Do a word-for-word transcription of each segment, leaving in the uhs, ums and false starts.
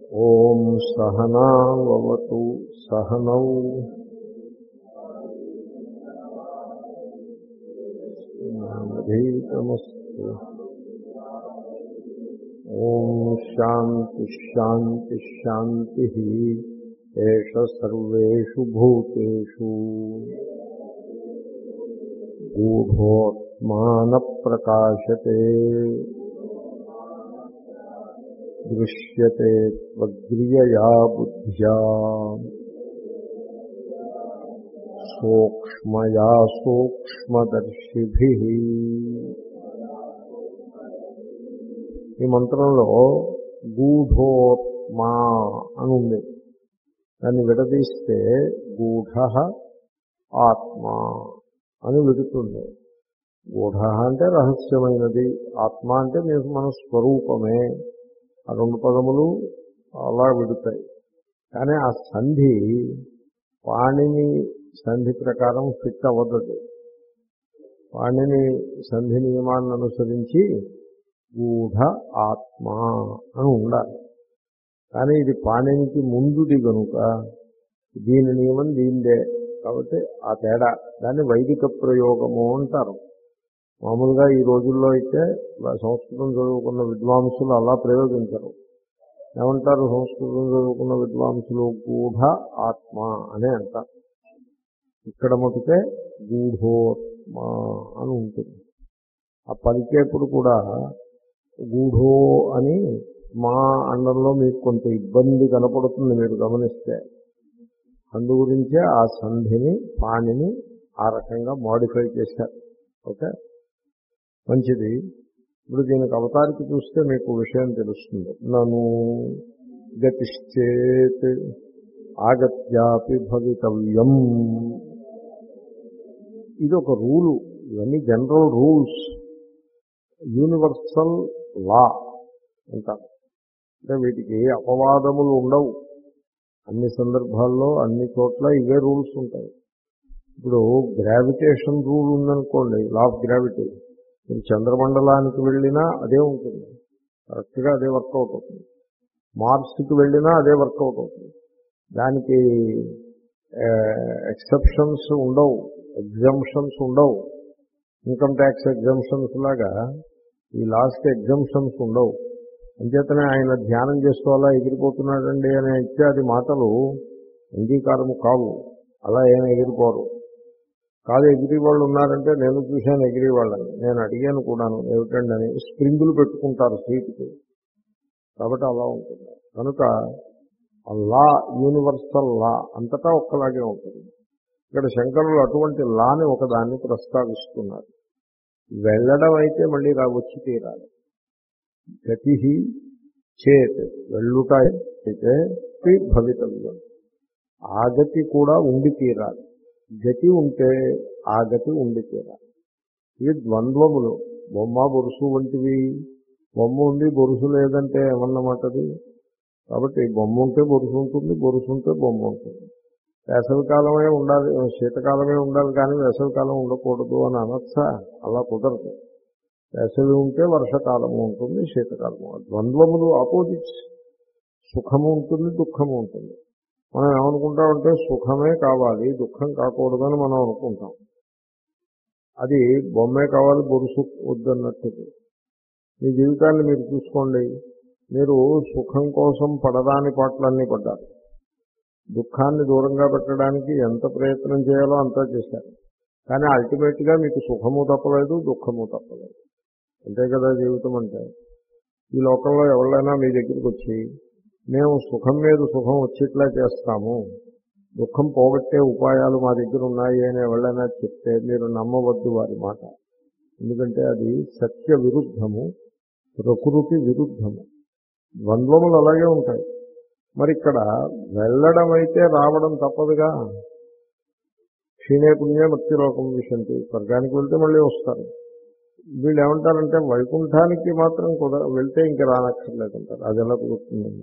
ఓం సహనావతు సహనౌ భీతమస్తు. ఓం శాంతి శాంతి శాంతి. ఏష సర్వేషు భూతేషు గూఢోత్మాన ప్రకాశతే దృశ్యతే త్వగ్రియయా బుద్ధ్యా సూక్ష్మయా సూక్ష్మదర్శిభిః. ఈ మంత్రంలో గూఢోత్మా అని ఉంది. దాన్ని విడదీస్తే గూఢ ఆత్మ అని విడుతుంది. గూఢ అంటే రహస్యమైనది, ఆత్మ అంటే మీకు మన స్వరూపమే. ఆ రెండు పదములు అలా విడుతాయి. కానీ ఆ సంధి పాణిని సంధి ప్రకారం ఫిట్ అవ్వదు. పాణిని సంధి నియమాన్ని అనుసరించి గూఢ ఆత్మ అని ఉండాలి. కానీ ఇది పాణినికి ముందుది కనుక దీని నియమం దీనిదే. కాబట్టి ఆ తేడా దాన్ని వైదిక ప్రయోగము అంటారు. మామూలుగా ఈ రోజుల్లో అయితే సంస్కృతం చదువుకున్న విద్వాంసులు అలా ప్రయోగించరు. ఏమంటారు సంస్కృతం చదువుకున్న విద్వాంసులు? గూఢ ఆత్మ అనే అంటారు. ఇక్కడ మటుకే గూఢోత్మ అని ఉంటుంది. ఆ పలికేప్పుడు కూడా గూఢో అని మా అండంలో మీకు కొంత ఇబ్బంది కనపడుతుంది మీరు గమనిస్తే. అందు గురించే ఆ సంధిని పాణిని ఆ రకంగా మోడిఫై చేశారు. ఓకే, మంచిది. ఇప్పుడు దీనికి అవతారికి చూస్తే మీకు విషయం తెలుస్తుంది. నను గతిశ్చేత్ ఆగత్యాపి భవితవ్యం. ఇది ఒక రూలు. ఇవన్నీ జనరల్ రూల్స్, యూనివర్సల్ లా అంటారు. అంటే వీటికి అపవాదములు ఉండవు. అన్ని సందర్భాల్లో అన్ని చోట్ల ఇవే రూల్స్ ఉంటాయి. ఇప్పుడు గ్రావిటేషన్ రూల్ ఉందనుకోండి, లా ఆఫ్ గ్రావిటీ. మీరు చంద్రమండలానికి వెళ్ళినా అదే ఉంటుంది, కరెక్ట్గా అదే వర్కౌట్ అవుతుంది. మార్స్కి వెళ్ళినా అదే వర్కౌట్ అవుతుంది. దానికి ఎక్సెప్షన్స్ ఉండవు, ఎగ్జంప్షన్స్ ఉండవు. ఇన్కమ్ ట్యాక్స్ ఎగ్జంప్షన్స్ లాగా ఈ లాస్కి ఎగ్జంప్షన్స్ ఉండవు. అంచేతనే ఆయన ధ్యానం చేస్తూ అలా ఎగిరిపోతున్నాడండి అనే ఇత్యాది మాటలు అంగీకారము కావు. అలా ఏం ఎగిరిపోరు. కాదు, ఎగిరి వాళ్ళు ఉన్నారంటే నేను చూశాను ఎగిరి వాళ్ళని, నేను అడిగాను కూడాను ఏమిటండి అని. స్ప్రింగులు పెట్టుకుంటారు సీటుకి, కాబట్టి అలా ఉంటుంది. కనుక ఆ లా యూనివర్సల్ లా అంతటా ఒక్కలాగే ఉంటుంది. ఇక్కడ శంకరులు అటువంటి లాని ఒకదాన్ని ప్రస్తావిస్తున్నారు. వెళ్ళడం అయితే మళ్ళీ రా వచ్చి తీరాలి. గతి చేత్ వెళ్ళుట అయితే భవితవ్యం, ఆ గతి కూడా ఉండి తీరాలి. గతి ఉంటే ఆ గతి ఉండి తీరాలి. ఇవి ద్వంద్వములు. బొమ్మ బొరుసు వంటివి. బొమ్మ ఉండి బొరుసు లేదంటే ఏమన్నమాటది? కాబట్టి బొమ్మ ఉంటే బొరుసు ఉంటుంది, బొరుసు ఉంటే బొమ్మ ఉంటుంది. వేసవికాలమే ఉండాలి, శీతకాలమే ఉండాలి, కానీ వేసవికాలం ఉండకూడదు అని అనొచ్చా? అలా కుదరదు. వేసవి ఉంటే వర్షకాలము ఉంటుంది, శీతకాలము. ద్వంద్వములు ఆపోజిట్స్. సుఖము ఉంటుంది, దుఃఖము ఉంటుంది. మనం ఏమనుకుంటామంటే సుఖమే కావాలి, దుఃఖం కాకూడదని మనం అనుకుంటాం. అది బొమ్మే కావాలి, బొరుసు వద్దన్నట్టు. మీ జీవితాన్ని మీరు చూసుకోండి. మీరు సుఖం కోసం పడదాని పాటలన్నీ పడ్డారు. దుఃఖాన్ని దూరంగా పెట్టడానికి ఎంత ప్రయత్నం చేయాలో అంతా చేశారు. కానీ అల్టిమేట్గా మీకు సుఖము తప్పలేదు, దుఃఖము తప్పలేదు. అంతే కదా జీవితం అంటే. ఈ లోకంలో ఎవరైనా మీ దగ్గరికి వచ్చి మేము సుఖం మీద సుఖం వచ్చేట్లా చేస్తాము, దుఃఖం పోగొట్టే ఉపాయాలు మా దగ్గర ఉన్నాయి అని ఎవరైనా చెప్తే మీరు నమ్మవద్దు వారి మాట. ఎందుకంటే అది సత్య విరుద్ధము, ప్రకృతి విరుద్ధము. ద్వంద్వములు అలాగే ఉంటాయి. మరి ఇక్కడ వెళ్ళడం అయితే రావడం తప్పదుగా. క్షీణే పుణ్యే మత్స్యలోకం విశంతి. స్వర్గానికి వెళ్తే మళ్ళీ వస్తారు. వీళ్ళు ఏమంటారంటే వైకుంఠానికి మాత్రం కుదర వెళ్తే ఇంకా రానక్కర్లేదంటారు. అది ఎలా కుదురుతుందండి?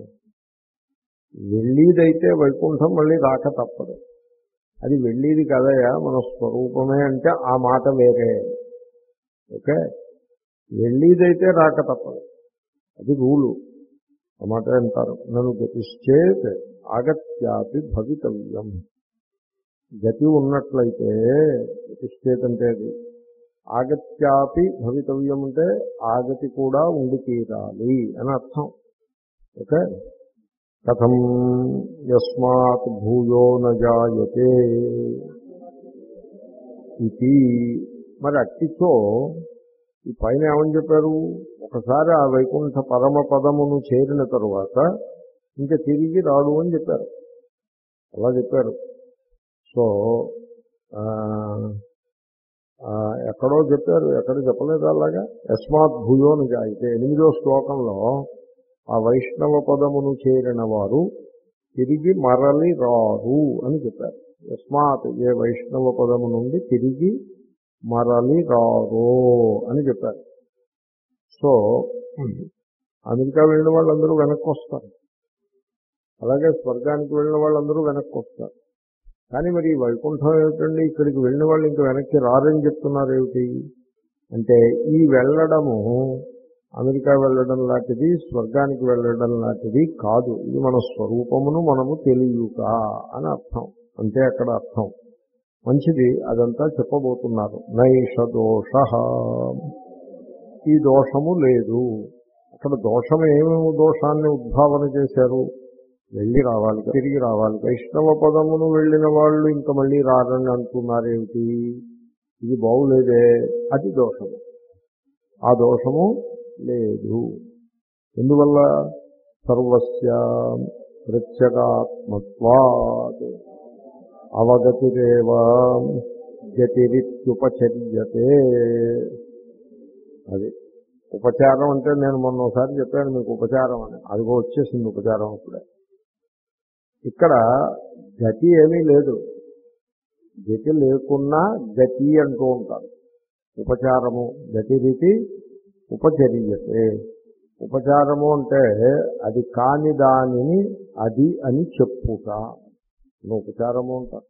వెళ్ళేదైతే వైకుంఠం మళ్ళీ రాక తప్పదు. అది వెళ్ళేది కదయా మన స్వరూపమే అంటే ఆ మాట వేరే. ఓకే, వెళ్ళేదైతే రాక తప్పదు, అది రూలు. ఆ మాట అంటారు, నన్ను గతిశ్చేత్ ఆగత్యాపి భవితవ్యం. గతి ఉన్నట్లయితే గతిశ్చేత్ అంటే అది, ఆగత్యాపి భవితవ్యం అంటే ఆగతి కూడా ఉండి తీరాలి అని అర్థం. ఓకే. కథం యస్మాత్ భూయో న జాయతే ఇది. మరి అట్టితో ఈ పైన ఏమని చెప్పారు, ఒకసారి ఆ వైకుంఠ పరమ పదమును చేరిన తరువాత ఇంకా తిరిగి రాడు అని చెప్పారు. అలా చెప్పారు. సో ఎక్కడో చెప్పారు, ఎక్కడ చెప్పలేదు అలాగా. యస్మాత్ భూయో న జాయతే ఎనిమిదో శ్లోకంలో ఆ వైష్ణవ పదమును చేరిన వారు తిరిగి మరలి రారు అని చెప్పారు. యస్మాత్ ఏ వైష్ణవ పదము నుండి తిరిగి మరలి రారో అని చెప్పారు. సో అమెరికా వెళ్ళిన వాళ్ళందరూ వెనక్కి వస్తారు, అలాగే స్వర్గానికి వెళ్ళిన వాళ్ళందరూ వెనక్కి వస్తారు. కానీ మరి ఈ వైకుంఠం ఏమిటండి, ఇక్కడికి వెళ్ళిన వాళ్ళు ఇంకా వెనక్కి రారని చెప్తున్నారు ఏమిటి అంటే, ఈ వెళ్ళడము అమెరికా వెళ్ళడం లాంటిది, స్వర్గానికి వెళ్ళడం లాంటిది కాదు. ఇది మన స్వరూపమును మనము తెలియక అని అర్థం. అంతే అక్కడ అర్థం. మంచిది, అదంతా చెప్పబోతున్నారు. నైష దోష, ఈ దోషము లేదు. అక్కడ దోషం ఏమేమి దోషాన్ని ఉద్భావన చేశారు, వెళ్ళి రావాలి, తిరిగి రావాలి. వైష్ణవ పదమును వెళ్ళిన వాళ్ళు ఇంకా మళ్ళీ రారని అంటున్నారేమిటి, ఇది బాగులేదే, అది దోషము. ఆ దోషము లేదు. ఎందువల్ల? సర్వస్య ప్రత్యేగాత్మత్వాత్ అవగతిరేవ గతిరిత్యుపచర్యతే. అది ఉపచారం అంటే, నేను మొన్న ఒకసారి చెప్పాను మీకు ఉపచారం అని, అదిగో వచ్చేసింది ఉపచారం. అప్పుడే ఇక్కడ గతి ఏమీ లేదు. గతి లేకున్నా గతి అంటూ ఉంటారు. ఉపచారము గతిరీతి ఉపచర్యతే. ఉపచారము అంటే అది కాని దానిని అది అని చెప్పుట ఉపచారము అంటారు.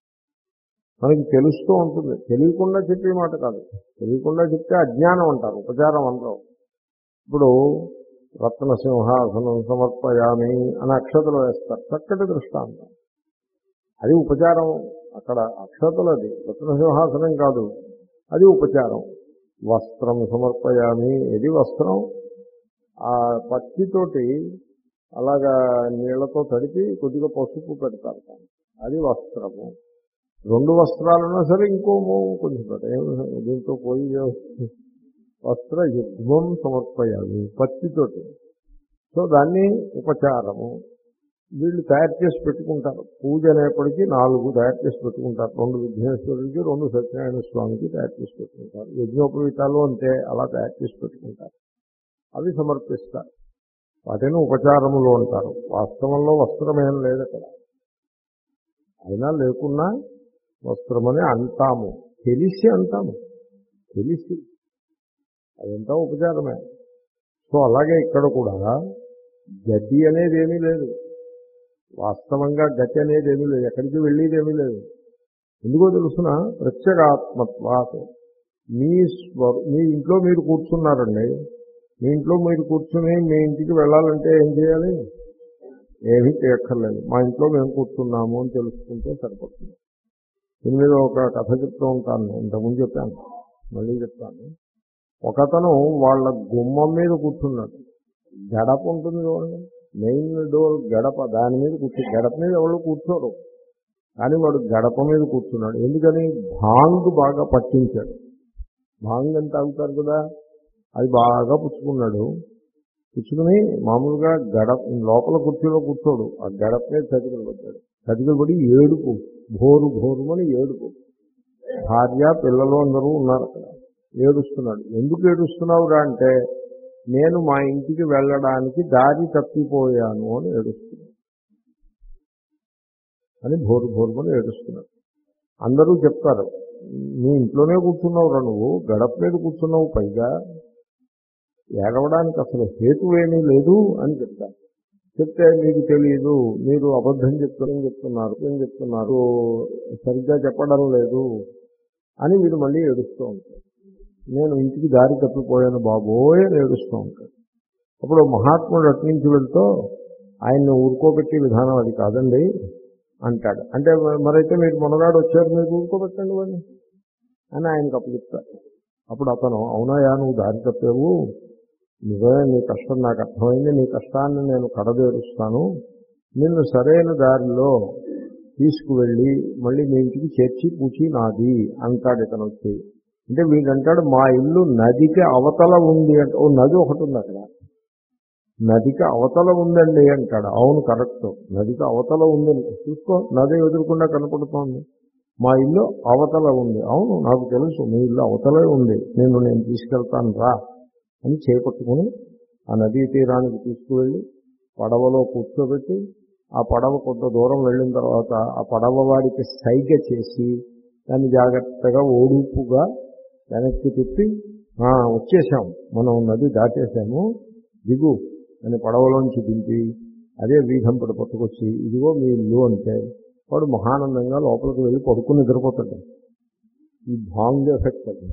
మనకి తెలుస్తూ ఉంటుంది, తెలియకుండా చెప్పే మాట కాదు. తెలియకుండా చెప్తే అజ్ఞానం అంటారు, ఉపచారం అంటారు. ఇప్పుడు రత్నసింహాసనం సమర్పయామి అని అక్షతలు వేస్తారు, చక్కటి దృష్టాంతం. అది ఉపచారం. అక్కడ అక్షతలు, అది రత్నసింహాసనం కాదు, అది ఉపచారం. వస్త్రం సమర్పయామి, ఇది వస్త్రం. ఆ పచ్చితోటి అలాగా నీళ్లతో తడిపి కొద్దిగా పసుపు పెడతారు, అది వస్త్రము. రెండు వస్త్రాలున్నా సరే ఇంకో కొంచెం పెట్ట, దీంతో పోయి వస్త్ర యుగ్మం సమర్పయామి, పచ్చితోటి. సో దాన్ని ఉపచారము. వీళ్ళు తయారు చేసి పెట్టుకుంటారు. పూజ అనేప్పటికీ నాలుగు తయారు చేసి పెట్టుకుంటారు. రెండు విఘ్నేశ్వరుడికి, రెండు సత్యనారాయణ స్వామికి తయారు చేసి పెట్టుకుంటారు. యజ్ఞోపవీతాలు అంతే, అలా తయారు చేసి పెట్టుకుంటారు. అవి సమర్పిస్తారు. వాటిని ఉపచారములు అంటారు. వాస్తవంలో వస్త్రమేం లేదు అక్కడ, అయినా లేకున్నా వస్త్రమని అంటాము, తెలిసి అంటాము, తెలిసి. అదంతా ఉపచారమే. సో అలాగే ఇక్కడ కూడా గతి అనేది ఏమీ లేదు. వాస్తవంగా గతి అనేది ఏమీ లేదు, ఎక్కడికి వెళ్ళేది ఏమీ లేదు. ఎందుకో తెలుసిన, ప్రత్యేగాత్మత్వాత్. మీ స్వ మీ ఇంట్లో మీరు కూర్చున్నారండి, మీ ఇంట్లో మీరు కూర్చుని మీ ఇంటికి వెళ్ళాలంటే ఏం చేయాలి? ఏమీ చేయక్కర్లేదు, మా ఇంట్లో మేము కూర్చున్నాము అని తెలుసుకుంటే సరిపడుతుంది. దీని మీద ఒక కథ చెప్తూ ఉంటాను, ఇంతకుముందు చెప్పాను, మళ్ళీ చెప్తాను. ఒకతను వాళ్ళ గుమ్మం మీద కూర్చున్నాడు. గడప ఉంటుంది చూడండి, మెయిన్ డోర్ గడప, దాని మీద కూర్చో. గడప మీద ఎవరు కూర్చోరు, కానీ వాడు గడప మీద కూర్చున్నాడు. ఎందుకని? భాంగ్ బాగా పట్టించాడు. భాంగ్ అని తాగుతారు కదా, అది బాగా పుచ్చుకున్నాడు. పుచ్చుకుని మామూలుగా గడప లోపల కుర్చీలో కూర్చోడు, ఆ గడప మీద చతికిలు పడ్డాడు. చతికిలు పడి ఏడుపు, భోరు భోరుమని ఏడుపు. భార్య పిల్లలు అందరూ ఉన్నారు అక్కడ. ఏడుస్తున్నాడు. ఎందుకు ఏడుస్తున్నావురా అంటే, నేను మా ఇంటికి వెళ్ళడానికి దారి తప్పిపోయాను అని ఏడుస్తున్నాడు అని భోరు భోరుమని ఏడుస్తున్నాడు. అందరూ చెప్తారు, నీ ఇంట్లోనే కూర్చున్నావురా, నువ్వు గడప మీద కూర్చున్నావు, పైగా ఏడవడానికి అసలు హేతువేమీ లేదు అని చెప్తారు. చెప్తే మీకు తెలియదు, మీరు అబద్ధం చెప్తారని చెప్తున్నారు, ఏం చెప్తున్నారు, సరిగ్గా చెప్పడం లేదు అని వీడు మళ్ళీ ఏడుస్తూ ఉంటాడు. నేను ఇంటికి దారి తప్పిపోయాను బాబోయ్ అని ఏడుస్తూ ఉంటాడు. అప్పుడు మహాత్ముడు అట్నుంచి వెళ్తూ ఆయన్ని ఊరుకోబెట్టే విధానం అది కాదండి అంటాడు. అంటే మరైతే మీరు మొన్ననాడు వచ్చారు, మీరు ఊరుకోబెట్టండి వాడిని అని ఆయనకు అప్పు చెప్తారు. అప్పుడు అతను అవునాయా నువ్వు దారి తప్పావు, నిజమే నీ కష్టం నాకు అర్థమైంది, నీ కష్టాన్ని నేను కడదేరుస్తాను, నిన్ను సరైన దారిలో తీసుకువెళ్ళి మళ్ళీ మీ ఇంటికి చేర్చి పూచి నాది అంటాడు ఇతను వచ్చి. అంటే వీడంటాడు మా ఇల్లు నదికి అవతల ఉంది అంటే, ఓ నది ఒకటి ఉంది అక్కడ, నదికి అవతల ఉందండి అంటాడు. అవును కరెక్ట్, నదికి అవతల ఉంది, చూసుకో నది ఎదురుకుండా కనపడుతోంది, మా ఇల్లు అవతల ఉంది. అవును నాకు తెలుసు మీ ఇల్లు అవతలే ఉంది, నేను నేను తీసుకెళ్తాను రా అని చేపట్టుకుని ఆ నదీ తీరానికి తీసుకువెళ్ళి పడవలో కూర్చోబెట్టి ఆ పడవ కొంత దూరం వెళ్ళిన తర్వాత ఆ పడవ వాడికి సైగ చేసి దాన్ని జాగ్రత్తగా ఓడుపుగా వెనక్కి తిప్పి వచ్చేసాం మనం నది దాటేసాము దిగు అని పడవలోంచి దింపి అదే వీధంపడి పట్టుకొచ్చి ఇదిగో మీ ఇల్లు అంటే వాడు మహానందంగా లోపలికి వెళ్ళి పడుకుని నిద్రపోతాడు. ఈ భాంగ్ ఎఫెక్ట్ అది,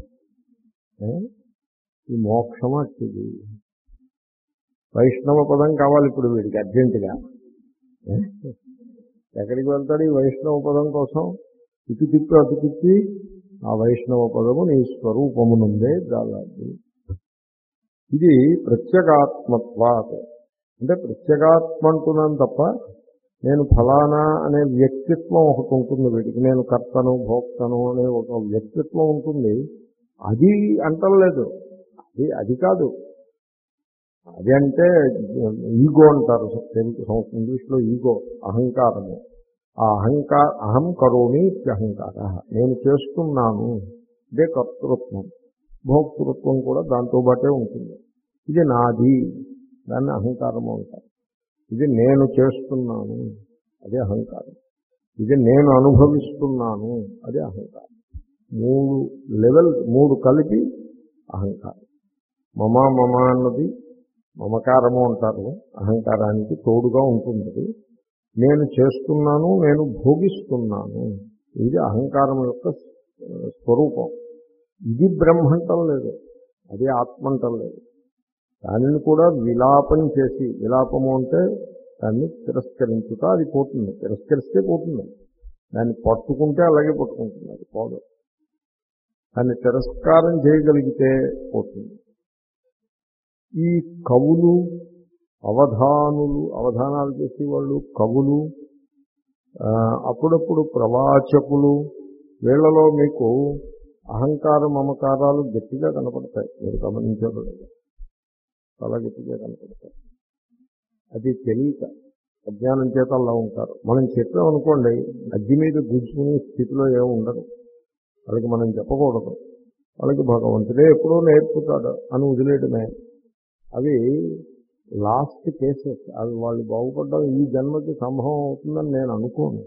ఈ మోక్షం అట్టిది. వైష్ణవ పదం కావాలి ఇప్పుడు వీడికి అర్జెంటుగా. ఎక్కడికి వెళ్తాడు ఈ వైష్ణవ పదం కోసం? ఇటు తిప్పి అటు తిప్పి ఆ వైష్ణవ పదము నీ స్వరూపమునుందే దాదాపు. ఇది ప్రత్యేగాత్మత్వాత్, అంటే ప్రత్యేగాత్మ అంటున్నాను తప్ప నేను ఫలానా అనే వ్యక్తిత్వం ఒకటి ఉంటుంది వీడికి, నేను కర్తను భోక్తను అనే ఒక వ్యక్తిత్వం ఉంటుంది, అది అంటలేదు. అది అది కాదు, అది అంటే ఈగో అంటారు ఇంగ్లీష్లో, ఈగో అహంకారము. ఆ అహంకార అహం కరోమి అహంకార, నేను చేస్తున్నాను, ఇదే కర్తృత్వం. భోక్తృత్వం కూడా దాంతో పాటే ఉంటుంది. ఇది నాది, దాన్ని అహంకారము అంటారు. ఇది నేను చేస్తున్నాను, అదే అహంకారం. ఇది నేను అనుభవిస్తున్నాను, అదే అహంకారం. మూడు లెవెల్, మూడు కలిపి అహంకారం. మమ మమ అన్నది మమకారము అంటారు, అహంకారానికి తోడుగా ఉంటుంది. నేను చేస్తున్నాను, నేను భోగిస్తున్నాను, ఇది అహంకారం యొక్క స్వరూపం. ఇది బ్రహ్మంటం లేదు, అది ఆత్మంటం లేదు. దానిని కూడా విలాపం చేసి, విలాపము అంటే దాన్ని తిరస్కరించుతా అది పోతుంది, తిరస్కరిస్తే పోతుంది. దాన్ని పట్టుకుంటే అలాగే పట్టుకుంటుంది, అది పోదు. దాన్ని తిరస్కారం చేయగలిగితే పోతుంది. ఈ కవులు, అవధానులు, అవధానాలు చేసేవాళ్ళు, కవులు, అప్పుడప్పుడు ప్రవాచకులు, వీళ్లలో మీకు అహంకార మమకారాలు గట్టిగా కనపడతాయి. మీరు గమనించారు, చాలా గట్టిగా కనపడతాయి. అది తెలియక అజ్ఞానం చేత అలా ఉంటారు. మనం చెప్పామనుకోండి, అగ్గి మీద గుంజుకునే స్థితిలో ఏమి ఉండదు. వాళ్ళకి మనం చెప్పకూడదు, వాళ్ళకి భగవంతుడే ఎప్పుడో నేర్పుతాడు అని వదిలేయడమే. అవి లాస్ట్ కేసెస్, అవి వాళ్ళు బాగుపడ్డం ఈ జన్మకి సంభవం అవుతుందని నేను అనుకోను.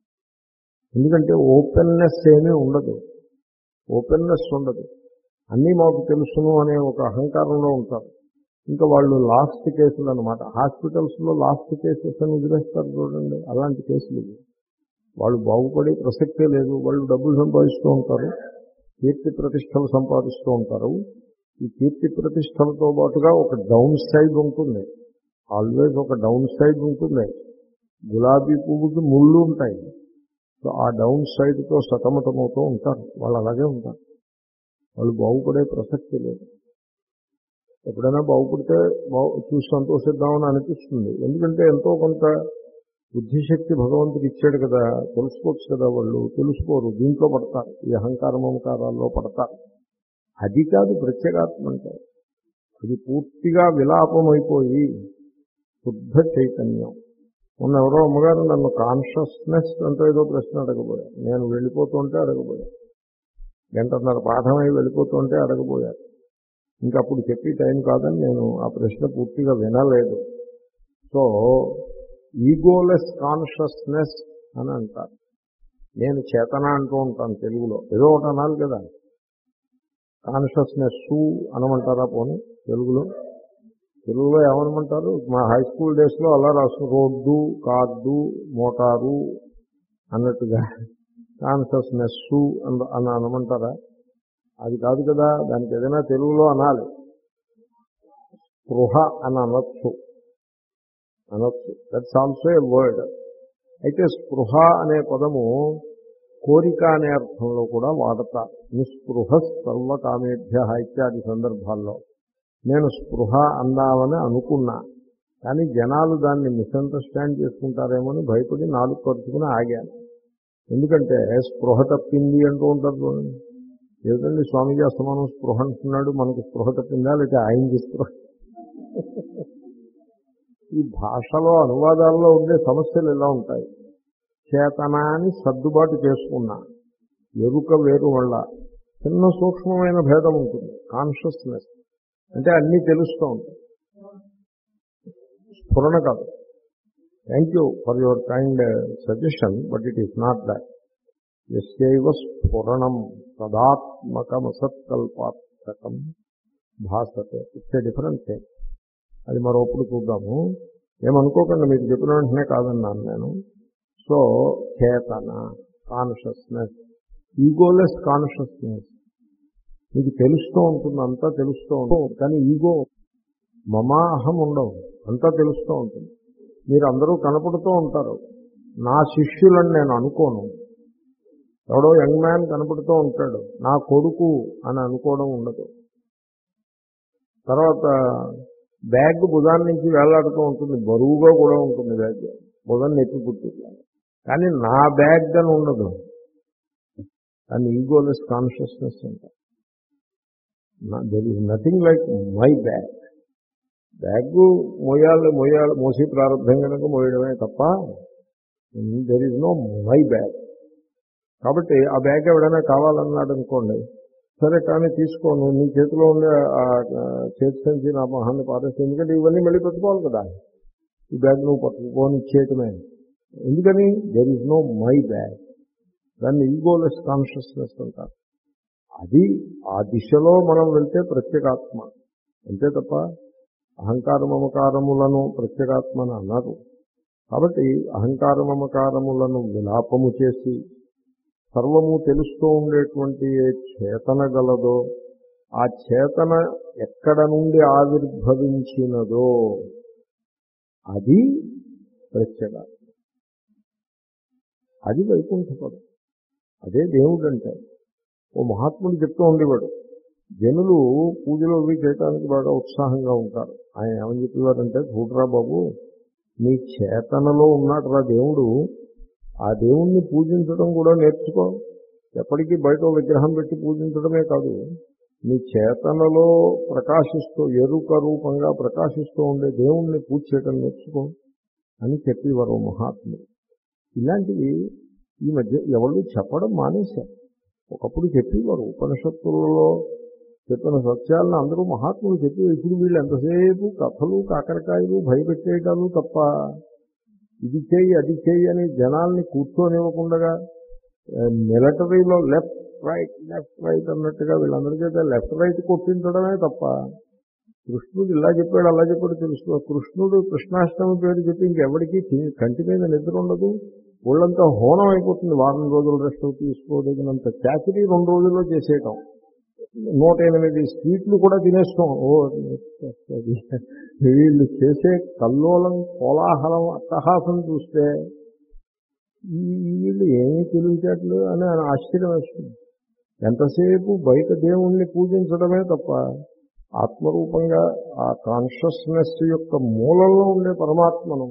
ఎందుకంటే ఓపెన్నెస్ ఏమీ ఉండదు, ఓపెన్నెస్ ఉండదు. అన్నీ మాకు తెలుసును అనే ఒక అహంకారంలో ఉంటారు. ఇంకా వాళ్ళు లాస్ట్ కేసులు అనమాట. హాస్పిటల్స్లో లాస్ట్ కేసెస్ అని వదిలేస్తారు చూడండి, అలాంటి కేసులు. వాళ్ళు బాగుపడే ప్రసక్తే లేదు. వాళ్ళు డబ్బులు సంపాదిస్తూ ఉంటారు, కీర్తి ప్రతిష్టలు సంపాదిస్తూ ఉంటారు. ఈ కీర్తి ప్రతిష్టలతో పాటుగా ఒక డౌన్ సైడ్ ఉంటుంది, ఆల్వేజ్ ఒక డౌన్ సైడ్ ఉంటుంది. గులాబీ పువ్వుకి ముళ్ళు ఉంటాయి. సో ఆ డౌన్ సైడ్తో సతమతమవుతూ ఉంటారు. వాళ్ళు అలాగే ఉంటారు, వాళ్ళు బాగుపడే ప్రసక్తి లేదు. ఎప్పుడైనా బాగుపడితే బాగు చూసి సంతోషిద్దామని అనిపిస్తుంది. ఎందుకంటే ఎంతో కొంత బుద్ధిశక్తి భగవంతుడు ఇచ్చాడు కదా, తెలుసుకోవచ్చు కదా. వాళ్ళు తెలుసుకోరు, దీంట్లో పడతారు, ఈ అహంకార మమకారాల్లో పడతారు. అది కాదు ప్రత్యేగాత్మ అంటే. అది పూర్తిగా విలాపమైపోయి శుద్ధ చైతన్యం. మొన్న ఎవరో అమ్మగారు నన్ను కాన్షియస్నెస్ అంటే ఏదో ప్రశ్న అడగబోయారు. నేను వెళ్ళిపోతుంటే అడగబోయారు, గంటన్నర పాఠమై వెళ్ళిపోతుంటే అడగబోయారు. ఇంకప్పుడు చెప్పి టైం కాదని నేను ఆ ప్రశ్న పూర్తిగా వినలేదు. సో ఈగోలెస్ కాన్షియస్నెస్ అని అంటారు. నేను చేతన అంటూ ఉంటాను తెలుగులో, ఏదో ఒకటి అనాలి కదా. కాన్షియస్నెస్ అనమంటారా పోనీ తెలుగులో? తెలుగులో ఏమనమంటారు? మా హై స్కూల్ డేస్లో అలా రాసు, రోడ్డు, కార్డు, మోటారు అన్నట్టుగా కాన్షియస్నెస్ అని అనమంటారా? అది కాదు కదా, దానికి ఏదైనా తెలుగులో అనాలి. స్పృహ అని అనొచ్చు అనొచ్చు దట్స్ ఆల్సో ఏ వర్డ్. అయితే స్పృహ అనే పదము కోరిక అనే అర్థంలో కూడా వాడతారు. నిస్పృహ సర్వకామేభ్య ఇత్యాది సందర్భాల్లో నేను స్పృహ అందామని అనుకున్నా, కానీ జనాలు దాన్ని మిస్అండర్స్టాండ్ చేసుకుంటారేమో భయపడి నాలుగు ఖర్చుకుని ఆగాను. ఎందుకంటే స్పృహ తప్పింది అంటూ ఉంటారు చూడండి. ఏదండి స్వామిజీ అస్తమానం స్పృహ అంటున్నాడు, మనకి స్పృహ తప్పిందా లేకపోతే ఆయనకి స్పృహ? ఈ భాషలో అనువాదాల్లో ఉండే సమస్యలు ఇలా ఉంటాయి. చేతనాన్ని సర్దుబాటు చేసుకున్నా, ఎరుక వేరు వల్ల చిన్న సూక్ష్మమైన భేదం ఉంటుంది. కాన్షియస్నెస్ అంటే అన్నీ తెలుస్తూ ఉంటాయి, స్ఫురణ కాదు. Thank you for your kind suggestion, but it is not that. యస్యైవ స్ఫురణం తదాత్మకమసత్కల్పాత్మకం భాసతే. It's a different thing. అది మరోప్పుడు చూద్దాము. ఏమనుకోకండి, మీకు చెప్పిన వెంటనే కాదన్నాను నేను. సో చేతన, కాన్షియస్నెస్, ఈగోలెస్ కాన్షియస్నెస్ మీకు తెలుస్తూ ఉంటుంది, అంతా తెలుస్తూ ఉంటుంది. కానీ ఈగో, మమా అహం ఉండవు, అంతా తెలుస్తూ ఉంటుంది. మీరు అందరూ కనపడుతూ ఉంటారు. నా శిష్యులని నేను అనుకోను. ఎవడో యంగ్ మ్యాన్ కనపడుతూ ఉంటాడు, నా కొడుకు అని అనుకోవడం ఉండదు. తర్వాత బ్యాగ్ బుధాన్ని నుంచి వేలాడుతూ ఉంటుంది, బరువుగా కూడా ఉంటుంది బ్యాగ్, బుధాన్ని ఎత్తి పుట్టింది. కానీ నా బ్యాగ్ అని ఉండదు. అండ్ ఈగోలెస్ కాన్షియస్నెస్ అంటారు. There is nothing like my bag. Bag మోయాలి మోయాలి మోసి ప్రారంభం కనుక మోయడమే తప్ప there is no my bag. కాబట్టి ఆ బ్యాగ్ ఎవడైనా కావాలన్నాడు అనుకోండి, సరే కానీ తీసుకోను, నీ చేతిలో ఉండే చేతి సంచి నా మహాన్ని పారేసి, ఎందుకంటే ఇవన్నీ మళ్ళీ పెట్టుకోవాలి కదా, ఈ బ్యాగ్ నువ్వు పట్టుకోని ఇచ్చేయటమే. ఎందుకని? There is no my bag. దాన్ని ఈగోలెస్ కాన్షియస్నెస్ అంటారు. అది ఆ దిశలో మనం వెళ్తే ప్రత్యేగాత్మ అంతే తప్ప అహంకార మమకారములను ప్రత్యేగాత్మని అన్నారు. కాబట్టి అహంకార మమకారములను విలాపము చేసి సర్వము తెలుస్తూ ఉండేటువంటి ఏ చేతన గలదో ఆ చేతన ఎక్కడ నుండి ఆవిర్భవించినదో అది ప్రత్యేగాత్మ, అది వైకుంఠపదం, అదే దేవుడు. అంటే ఓ మహాత్ముడు చెప్తూ ఉండేవాడు, జనులు పూజలు అవి చేయడానికి బాగా ఉత్సాహంగా ఉంటారు. ఆయన ఏమని చెప్పేవారంటే, చూడరా బాబు, నీ చేతనలో ఉన్నాడురా దేవుడు, ఆ దేవుణ్ణి పూజించడం కూడా నేర్చుకో. ఎప్పటికీ బయట విగ్రహం పెట్టి పూజించడమే కాదు, నీ చేతనలో ప్రకాశిస్తూ ఎరుక రూపంగా ప్రకాశిస్తూ ఉండే దేవుణ్ణి పూజ చేయడం నేర్చుకో అని చెప్పేవారు మహాత్ముడు. ఇలాంటివి ఈ మధ్య ఎవరు చెప్పడం మానేశారు. ఒకప్పుడు చెప్పేవారు, ఉపనిషత్తులలో చెప్పిన సత్యాలను అందరూ మహాత్ములు చెప్పి, ఇప్పుడు వీళ్ళు ఎంతసేపు కథలు కాకరకాయలు భయపెట్టేయటాలు తప్ప ఇది చేయి అది చేయి అని జనాల్ని కూర్చోనివ్వకుండా మిలిటరీలో లెఫ్ట్ రైట్ లెఫ్ట్ రైట్ అన్నట్టుగా వీళ్ళందరి చేత లెఫ్ట్ రైట్ కొట్టించడమే తప్ప కృష్ణుడు ఇలా చెప్పాడు అలా చెప్పాడు తెలుసు. కృష్ణుడు కృష్ణాష్టమి పేరు చెప్పి ఇంకెవరికి కంటి మీద నిద్ర ఉండదు, ఒళ్ళంతా హోనం అయిపోతుంది. వారం రోజులు రెస్ట్ తీసుకోదగినంత చాకరీ రెండు రోజుల్లో చేసేయటం, నూట ఎనిమిది స్వీట్లు కూడా తినేస్తాం. ఓ వీళ్ళు చేసే కల్లోలం కోలాహలం అట్టహాసం చూస్తే వీళ్ళు ఏమీ తెలివితేటలు అని ఆశ్చర్యం వేస్తుంది. ఎంతసేపు బయట దేవుణ్ణి పూజించడమే తప్ప ఆత్మరూపంగా ఆ కాన్షియస్నెస్ యొక్క మూలంలో ఉండే పరమాత్మను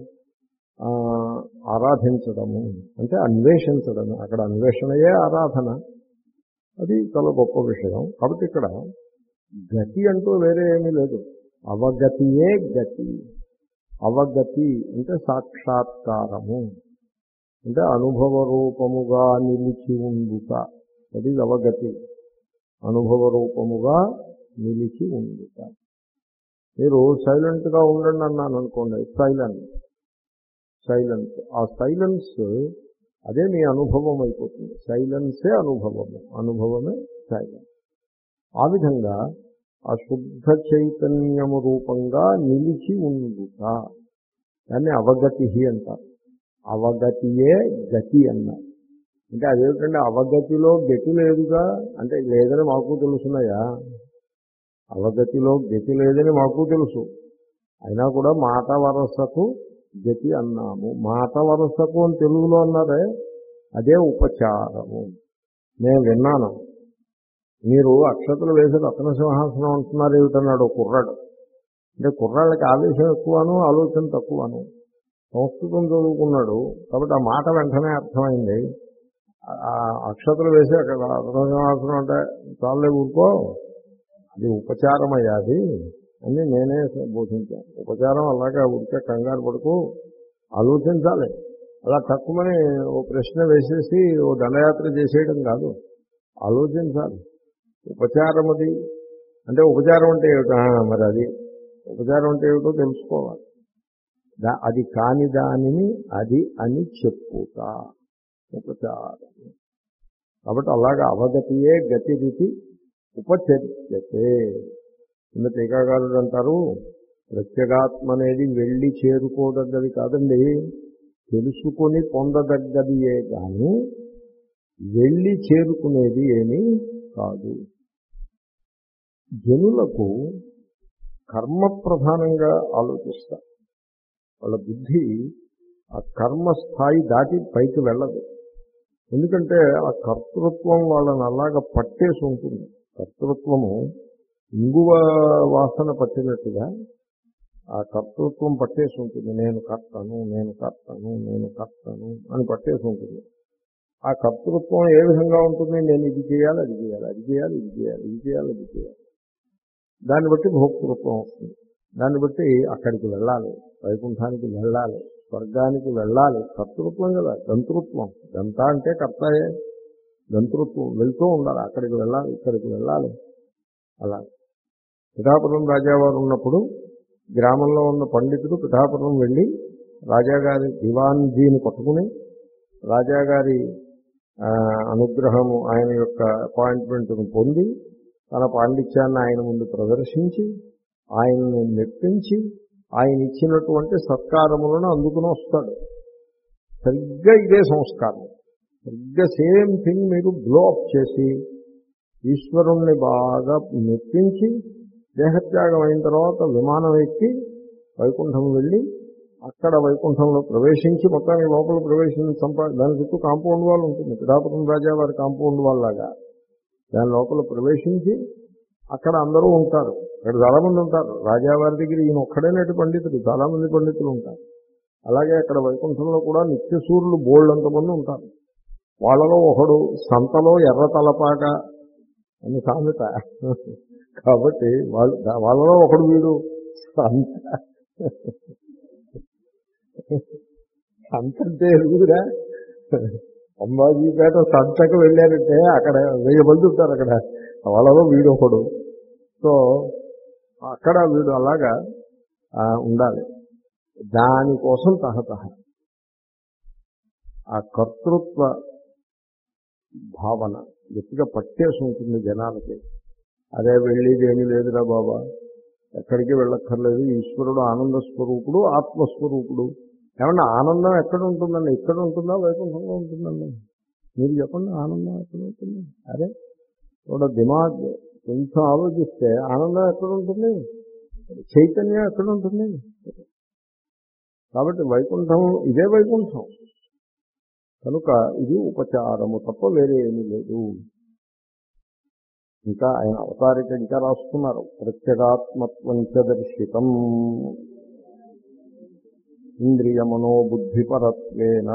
ఆరాధించడము అంటే అన్వేషించడము. అక్కడ అన్వేషణయే ఆరాధన. అది చాలా గొప్ప విషయం. కాబట్టి ఇక్కడ గతి అంటూ వేరే ఏమీ లేదు, అవగతియే గతి. అవగతి అంటే సాక్షాత్కారము, అంటే అనుభవ రూపముగా నిలిచి ఉండుట. అది అవగతి, అనుభవ రూపముగా నిలిచి ఉండుట. మీరు సైలెంట్గా ఉండండి అన్నాను అనుకోండి, సైలెన్స్ సైలెన్స్ ఆ సైలెన్స్ అదే మీ అనుభవం అయిపోతుంది. సైలెన్సే అనుభవము, అనుభవమే సైలెన్స్. ఆ విధంగా ఆ శుద్ధ చైతన్యము రూపంగా నిలిచి ఉండుట దాన్ని అవగతి అంటారు. అవగతియే గతి అన్నారు. అంటే అదేమిటంటే అవగతిలో గతి లేదుగా అంటే లేదని మాకు తెలుసున్నాయా? అవగతిలో గతి లేదని మాకు తెలుసు, అయినా కూడా మాట వరసకు గతి అన్నాము. మాట వరసకు అని తెలుగులో అన్నారే, అదే ఉపచారము. నేను విన్నాను, మీరు అక్షతలు వేసి రత్న సింహాసనం అంటున్నారు ఏమిటన్నాడు కుర్రాడు. అంటే కుర్రాళ్ళకి ఆవేశం ఎక్కువను, ఆలోచన తక్కువను. సంస్కృతం చదువుకున్నాడు కాబట్టి ఆ మాట వెంటనే అర్థమైంది. ఆ అక్షతలు వేసి అక్కడ రత్న సింహాసనం అంటే చాలే ఊరుకో, అది ఉపచారం అయ్యాది అని నేనే బోధించాను. ఉపచారం అలాగే ఉడికే కంగారు పడుకు, ఆలోచించాలి. అలా తక్కువని ఓ ప్రశ్న వేసేసి ఓ దండయాత్ర చేసేయడం కాదు, ఆలోచించాలి. ఉపచారం అది అంటే ఉపచారం అంటే ఏమిటో మరి అది ఉపచారం అంటే ఏమిటో తెలుసుకోవాలి. దా అది కాని దానిని అది అని చెప్పుతా ఉపచారం. కాబట్టి అలాగా అవగతియే గతిరితి ఉపచర్యతే. కింద టీకాకారుడు అంటారు, ప్రత్యేగాత్మ అనేది వెళ్ళి చేరుకోదగ్గది కాదండి, తెలుసుకొని పొందదగ్గదియే కానీ వెళ్ళి చేరుకునేది ఏమీ కాదు. జనులకు కర్మ ప్రధానంగా ఆలోచిస్తారు. వాళ్ళ బుద్ధి ఆ కర్మ స్థాయి దాటి పైకి వెళ్ళదు. ఎందుకంటే ఆ కర్తృత్వం వాళ్ళని అలాగా పట్టేసి ఉంటుంది. కర్తృత్వము ఇంగువ వాసన పట్టినట్టుగా ఆ కర్తృత్వం పట్టేసి ఉంటుంది. నేను కర్తను నేను కర్తను నేను కర్తను అని పట్టేసి ఉంటుంది. ఆ కర్తృత్వం ఏ విధంగా ఉంటుంది? నేను ఇది చేయాలి అది చేయాలి అది చేయాలి ఇది చేయాలి ఇది చేయాలి అది చేయాలి. దాన్ని బట్టి భోక్తృత్వం వస్తుంది. దాన్ని బట్టి అక్కడికి వెళ్ళాలి, వైకుంఠానికి వెళ్ళాలి, స్వర్గానికి వెళ్ళాలి. కర్తృత్వం కదా, గంతృత్వం. గంత అంటే కర్తయే, గంతృత్వం వెళ్తూ ఉండాలి. అక్కడికి వెళ్ళాలి ఇక్కడికి వెళ్ళాలి. అలా పిఠాపురం రాజావారు ఉన్నప్పుడు గ్రామంలో ఉన్న పండితుడు పిఠాపురం వెళ్ళి రాజాగారి దివాన్జీని పట్టుకుని రాజాగారి అనుగ్రహము, ఆయన యొక్క అపాయింట్మెంట్ను పొంది తన పాండిత్యాన్ని ఆయన ముందు ప్రదర్శించి ఆయన్ని మెప్పించి ఆయన ఇచ్చినటువంటి సత్కారములను అందుకుని వస్తాడు. సరిగ్గా ఇదే సంస్కారం, సరిగ్గా సేమ్ థింగ్ మీరు బ్లో అప్ చేసి ఈశ్వరుణ్ణి బాగా మెప్పించి దేహత్యాగం అయిన తర్వాత విమానం ఎక్కి వైకుంఠం వెళ్ళి అక్కడ వైకుంఠంలో ప్రవేశించి మొత్తానికి లోపల ప్రవేశించి సంపా దాని చుట్టూ కాంపౌండ్ వాల్ ఉంటుంది. పిఠాపురం రాజా వారి కాంపౌండ్ వాల్ లాగా దాని లోపల ప్రవేశించి అక్కడ అందరూ ఉంటారు. అక్కడ చాలామంది ఉంటారు. రాజావారి దగ్గర ఈయన ఒక్కడైనటి పండితుడు, చాలామంది పండితులు ఉంటారు. అలాగే అక్కడ వైకుంఠంలో కూడా నిత్యసూరులు బోల్డ్ అంతమంది ఉంటారు. వాళ్ళలో ఒకడు సంతలో ఎర్ర తలపాక అని సామెత. కాబట్టి వాళ్ళు వాళ్ళలో ఒకడు వీడు సంత. సంత అంటే ఎరుగురా, అంబాజీపేట సంతకు వెళ్ళారంటే అక్కడ వెయ్యి మంది ఉంటారు. అక్కడ వాళ్ళలో వీడు ఒకడు. సో అక్కడ వీడు అలాగా ఉండాలి. దానికోసం తహతహ ఆ కర్తృత్వ భావన గట్టిగా పట్టేసి ఉంటుంది జనాలకి. అదే వెళ్ళేది ఏమీ లేదురా బాబా, ఎక్కడికి వెళ్ళక్కర్లేదు, ఈశ్వరుడు ఆనంద స్వరూపుడు ఆత్మస్వరూపుడు. ఏమన్నా ఆనందం ఎక్కడ ఉంటుందండి? ఇక్కడ ఉంటుందా వైకుంఠంలో ఉంటుందండి? మీరు చెప్పండి, ఆనందం ఎక్కడ ఉంటుంది? అరే కూడా దిమాగ్ కొంచెం ఆలోచిస్తే ఆనందం ఎక్కడ ఉంటుంది? చైతన్యం ఎక్కడ ఉంటుంది? కాబట్టి వైకుంఠం ఇదే వైకుంఠం కనుక ఇది ఉపచారము తప్ప వేరే ఏమీ లేదు. ఇంకా ఆయన అవతారిక ఇంకా రాస్తున్నారు. ప్రత్యేగాత్మత్వంచ దర్శితం ఇంద్రియమనోబుద్ధిపరత్వేన.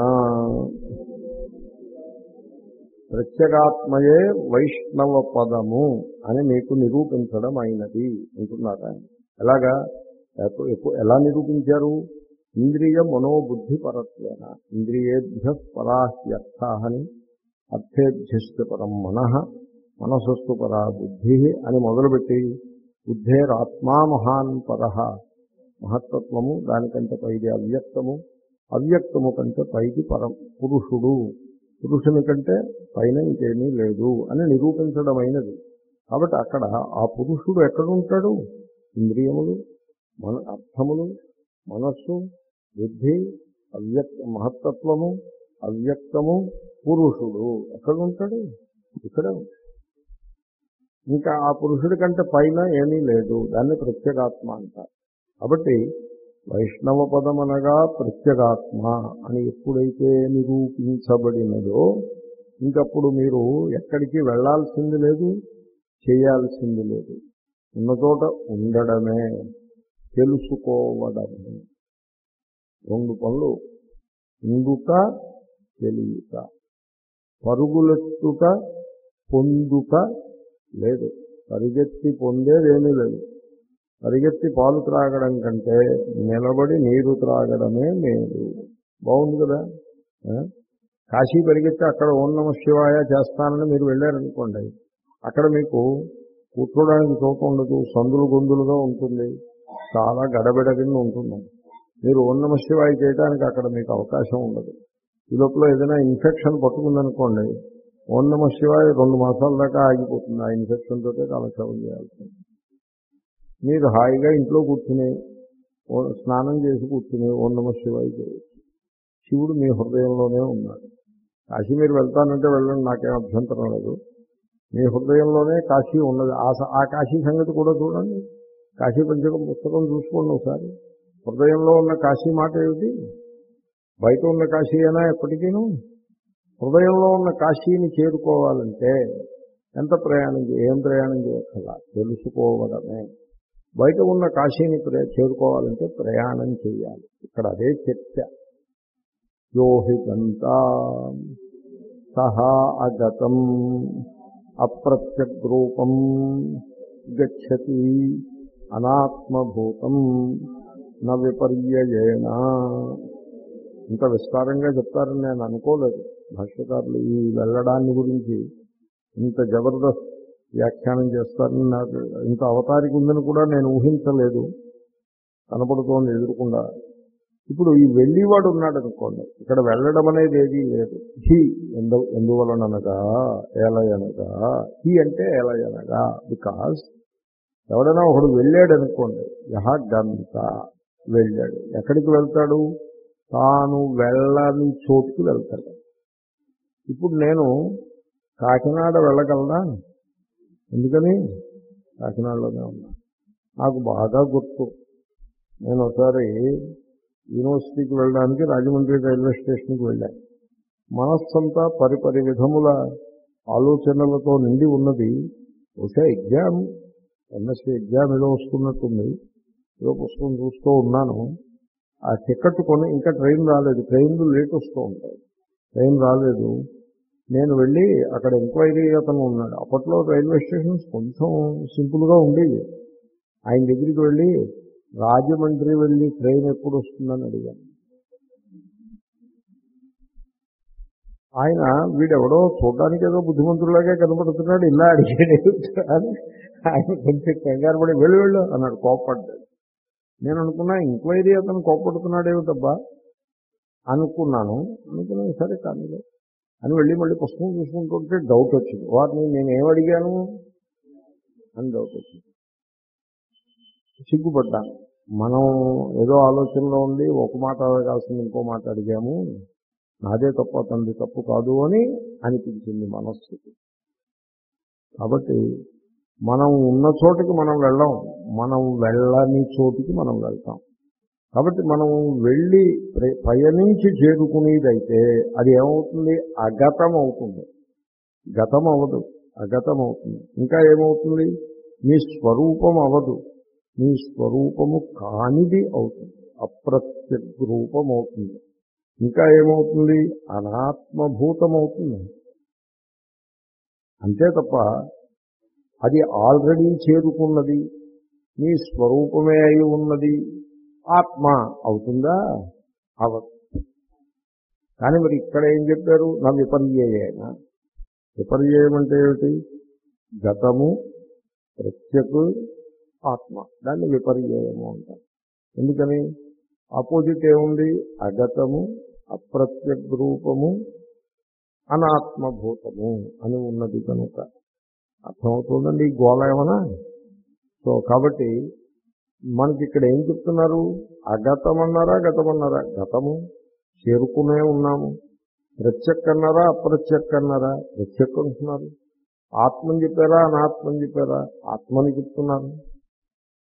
ప్రత్యేగాత్మయే వైష్ణవ పదము అని మీకు నిరూపించడం అయినది అంటున్నారు ఆయన. ఎలాగా ఎలా నిరూపించారు? ఇంద్రియ మనోబుద్ధి పరత్వేన. ఇంద్రియేభ్య పరాహ్యర్థాని అర్థేభ్యశ్చ పరం మనః మనసస్తు పరా బుద్ధి అని మొదలుపెట్టి బుద్ధేరాత్మా మహాన్ పరః, మహత్తత్వము దానికంటే పైది అవ్యక్తము, అవ్యక్తము కంటే పైది పరం పురుషుడు, పురుషుని కంటే పైన ఇంకేమీ లేదు అని నిరూపించడమైనది. కాబట్టి అక్కడ ఆ పురుషుడు ఎక్కడుంటాడు? ఇంద్రియములు, మన అర్థములు, మనస్సు, బుద్ధి, అవ్యక్త మహత్తత్వము, అవ్యక్తము, పురుషుడు ఎక్కడుంటాడు? ఇక్కడే. ఇంకా ఆ పురుషుడి కంటే పైన ఏమీ లేదు. దాన్ని ప్రత్యేగాత్మ అంటారు. కాబట్టి వైష్ణవ పదమనగా ప్రత్యేగాత్మ అని ఎప్పుడైతే నిరూపించబడినదో ఇంకప్పుడు మీరు ఎక్కడికి వెళ్ళాల్సింది లేదు, చేయాల్సింది లేదు. ఉన్న చోట ఉండడమే, తెలుసుకోవడమే. రెండు పనులు, ఉండుట, తెలియట. పరుగులెత్తుట, పొందుట లేదు. పరిగెత్తి పొందేదేమీ లేదు. పరిగెత్తి పాలు త్రాగడం కంటే నిలబడి నీరు త్రాగడమే మేలు. బాగుంది కదా. కాశీ పరిగెత్తి అక్కడ ఓం నమః శివాయ చేస్తానని మీరు వెళ్ళారనుకోండి, అక్కడ మీకు కూర్చోడానికి చోట ఉండదు, సందులు గొంతులుగా ఉంటుంది, చాలా గడబిడ కింద ఉంటుంది. మీరు ఓం నమః శివాయ చేయడానికి అక్కడ మీకు అవకాశం ఉండదు. ఈ లోపల ఏదైనా ఇన్ఫెక్షన్ పట్టుకుందనుకోండి, ఓం నమః శివాయ రెండు మాసాల దాకా ఆగిపోతుంది. ఆ ఇన్ఫెక్షన్ తోటే కాలక్షేపం చేయాల్సింది. మీరు హాయిగా ఇంట్లో కూర్చుని స్నానం చేసి కూర్చుని ఓం నమః శివాయ చేయొచ్చు. శివుడు మీ హృదయంలోనే ఉన్నాడు. కాశీ మీరు వెళ్తానంటే వెళ్ళండి, నాకేం అభ్యంతరం లేదు. మీ హృదయంలోనే కాశీ ఉన్నది. ఆ కాశీ సంగతి కూడా చూడండి. కాశీ పంచకం పుస్తకం చూసుకోండి ఒకసారి. హృదయంలో ఉన్న కాశీ మాట ఏమిటి? బయట ఉన్న కాశీ అయినా ఎప్పటికీను హృదయంలో ఉన్న కాశీని చేరుకోవాలంటే ఎంత ప్రయాణం ఏం ప్రయాణం చేయక్కర్లా, తెలుసుకోవడమే. బయట ఉన్న కాశీని చేరుకోవాలంటే ప్రయాణం చేయాలి. ఇక్కడ అదే చర్చ. యోహితంతా సహా అగతం అప్రత్యగ్రూపం గచ్చతి అనాత్మభూతం న విపర్యయేణ. ఇంత విస్తారంగా చెప్తారని నేను అనుకోలేదు. భాష్యకారులు ఈ వెళ్ళడాన్ని గురించి ఇంత జబర్దస్త్ వ్యాఖ్యానం చేస్తారని నాకు, ఇంత అవతారిక ఉందని కూడా నేను ఊహించలేదు. కనపడుతోంది ఎదురుకుండా. ఇప్పుడు ఈ వెళ్ళివాడు ఉన్నాడు అనుకోండి, ఇక్కడ వెళ్ళడం అనేది ఏదీ లేదు. హీ ఎందు ఎందువలనగా ఏలయనగా, హీ అంటే ఏలయనగా, బికాజ్ ఎవడైనా ఒకడు వెళ్ళాడు అనుకోండి, యహ గంత వెళ్ళాడు. ఎక్కడికి వెళ్తాడు? తాను వెళ్ళని చోటుకి వెళ్తాడు. ఇప్పుడు నేను కాకినాడ వెళ్ళగలనా? ఎందుకని? కాకినాడలోనే ఉన్నా. నాకు బాగా గుర్తు, నేను ఒకసారి యూనివర్సిటీకి వెళ్ళడానికి రాజమండ్రి రైల్వే స్టేషన్కి వెళ్ళాను. మనస్సంతా పరిపరి విధముల ఆలోచనలతో నిండి ఉన్నది. బహుశా ఎగ్జామ్, ఎంఎస్సీ ఎగ్జామ్ ఏదో వస్తున్నట్టుంది. ఏదో పుస్తకం చూస్తూ ఉన్నాను. ఆ టికెట్ కొని, ఇంకా ట్రైన్ రాలేదు, ట్రైన్లు లేట్ వస్తూ ఉంటాయి, ట్రైన్ రాలేదు. నేను వెళ్ళి అక్కడ ఎంక్వైరీ అతను ఉన్నాడు. అప్పట్లో రైల్వే స్టేషన్స్ కొంచెం సింపుల్గా ఉండేవి. ఆయన దగ్గరికి వెళ్ళి రాజమండ్రి వెళ్ళి ట్రైన్ ఎప్పుడు వస్తుందని అడిగాను. ఆయన వీడెవడో చూడడానికి ఏదో బుద్ధిమంతులాగే కనపడుతున్నాడు, ఇలా అడిగాడు అని ఆయన కొంచెం కంగారు పడి వెళ్ళి వెళ్ళు అన్నాడు, కోప్పడ్డాడు. నేను అనుకున్నా ఎంక్వైరీ అతను కోప్పడుతున్నాడేమిటబ్బా అనుకున్నాను. అనుకున్నాను సరే కానీ అని వెళ్ళి మళ్ళీ పుస్తకం చూసుకుంటుంటే డౌట్ వచ్చింది. వాటిని నేను ఏమడిగాను అని డౌట్ వచ్చింది. సిగ్గుపడ్డాను. మనం ఏదో ఆలోచనలో ఉండి ఒక మాట అడగాల్సింది ఇంకో మాట అడిగాము, నాదే తప్పు అతనిది తప్పు కాదు అని అనిపించింది మనస్సుకి. కాబట్టి మనం ఉన్న చోటికి మనం వెళ్ళాం, మనం వెళ్ళని చోటికి మనం వెళ్తాం. కాబట్టి మనం వెళ్ళి పయనించి చేరుకునేదైతే అది ఏమవుతుంది? అగతం అవుతుంది. గతం అవ్వదు, అగతం అవుతుంది. ఇంకా ఏమవుతుంది? మీ స్వరూపం అవ్వదు, మీ స్వరూపము కానిది అవుతుంది, అప్రత్యగ్రూపం అవుతుంది. ఇంకా ఏమవుతుంది? అనాత్మభూతం అవుతుంది. అంతే తప్ప అది ఆల్రెడీ చేరుకున్నది, మీ స్వరూపమే అయి ఉన్నది ఆత్మ అవుతుందా? అవదు. కానీ మరి ఇక్కడ ఏం చెప్పారు? నా విపర్యయేన. విపర్యయం అంటే ఏమిటి? గతము, ప్రత్యక్, ఆత్మ. దాన్ని విపర్యయము అంటారు. ఎందుకని? ఆపోజిట్ ఏముంది? అగతము, అప్రత్యగ్రూపము, అనాత్మభూతము అని ఉన్నది కనుక అర్థమవుతుందండి ఈ గోళ ఏమన్నా. సో కాబట్టి మనకి ఇక్కడ ఏం చెప్తున్నారు? అగతమన్నారా గతమన్నారా? గతము, చేరుకునే ఉన్నాము. ప్రత్యక్ అన్నారా అప్రత్యక్ అన్నారా? ప్రత్యక్ అంటున్నారు. ఆత్మని చెప్పారా అనాత్మని చెప్పారా? ఆత్మని చెప్తున్నారు.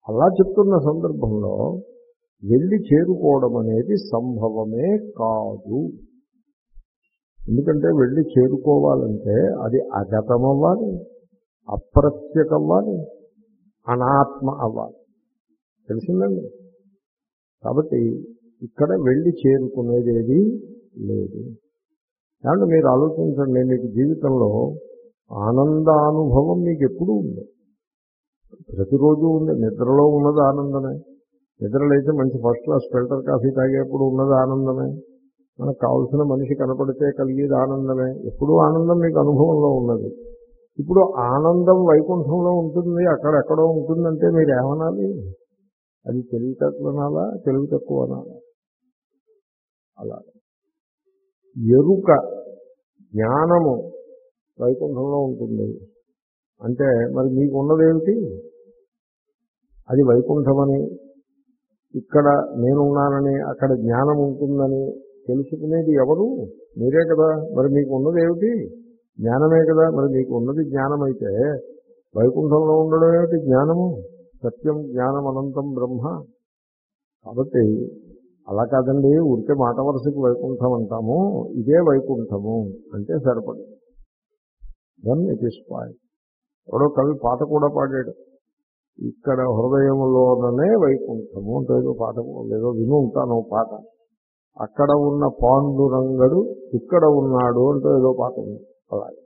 అలా చెప్తున్న సందర్భంలో వెళ్ళి చేరుకోవడం అనేది సంభవమే కాదు. ఎందుకంటే వెళ్ళి చేరుకోవాలంటే అది అగతం అవ్వాలి, అప్రత్యక్ అవ్వాలి, అనాత్మ అవ్వాలి. తెలిసిందండి? కాబట్టి ఇక్కడ వెళ్ళి చేరుకునేది ఏది లేదు. కాబట్టి మీరు ఆలోచించండి, మీకు జీవితంలో ఆనందానుభవం మీకు ఎప్పుడూ ఉంది, ప్రతిరోజు ఉంది. నిద్రలో ఉన్నది ఆనందమే. నిద్రలైతే మంచి ఫస్ట్ క్లాస్ ఫిల్టర్ కాఫీ తాగేప్పుడు ఉన్నది ఆనందమే. మనకు కావాల్సిన మనిషి కనపడితే కలిగేది ఆనందమే. ఎప్పుడూ ఆనందం మీకు అనుభవంలో ఉన్నది. ఇప్పుడు ఆనందం వైకుంఠంలో ఉంటుంది, అక్కడెక్కడో ఉంటుందంటే మీరు ఏమనాలి? అది తెలివి తక్కువ అనాలా, తెలివి తక్కువ అనాలా? అలా ఎరుక, జ్ఞానము వైకుంఠంలో ఉంటుంది అంటే మరి మీకు ఉన్నదేమిటి? అది వైకుంఠమని, ఇక్కడ నేనున్నానని, అక్కడ జ్ఞానం ఉంటుందని తెలుసుకునేది ఎవరు? మీరే కదా. మరి మీకు ఉన్నది ఏమిటి? జ్ఞానమే కదా. మరి మీకు ఉన్నది జ్ఞానమైతే వైకుంఠంలో ఉండడం ఏమిటి? జ్ఞానము. సత్యం జ్ఞానం అనంతం బ్రహ్మ. కాబట్టి అలా కాదండి, ఊరికే మాట వరుసకి వైకుంఠం అంటాము, ఇదే వైకుంఠము అంటే సరిపడదు. Then it is point. ఎవడో కవి పాట కూడా పాడాడు, ఇక్కడ హృదయంలోననే వైకుంఠము అంటే ఏదో పాట లేదో విను ఉంటాను పాట. అక్కడ ఉన్న పాండురంగడు ఇక్కడ ఉన్నాడు అంటే ఏదో పాట ఉంది. అలాగే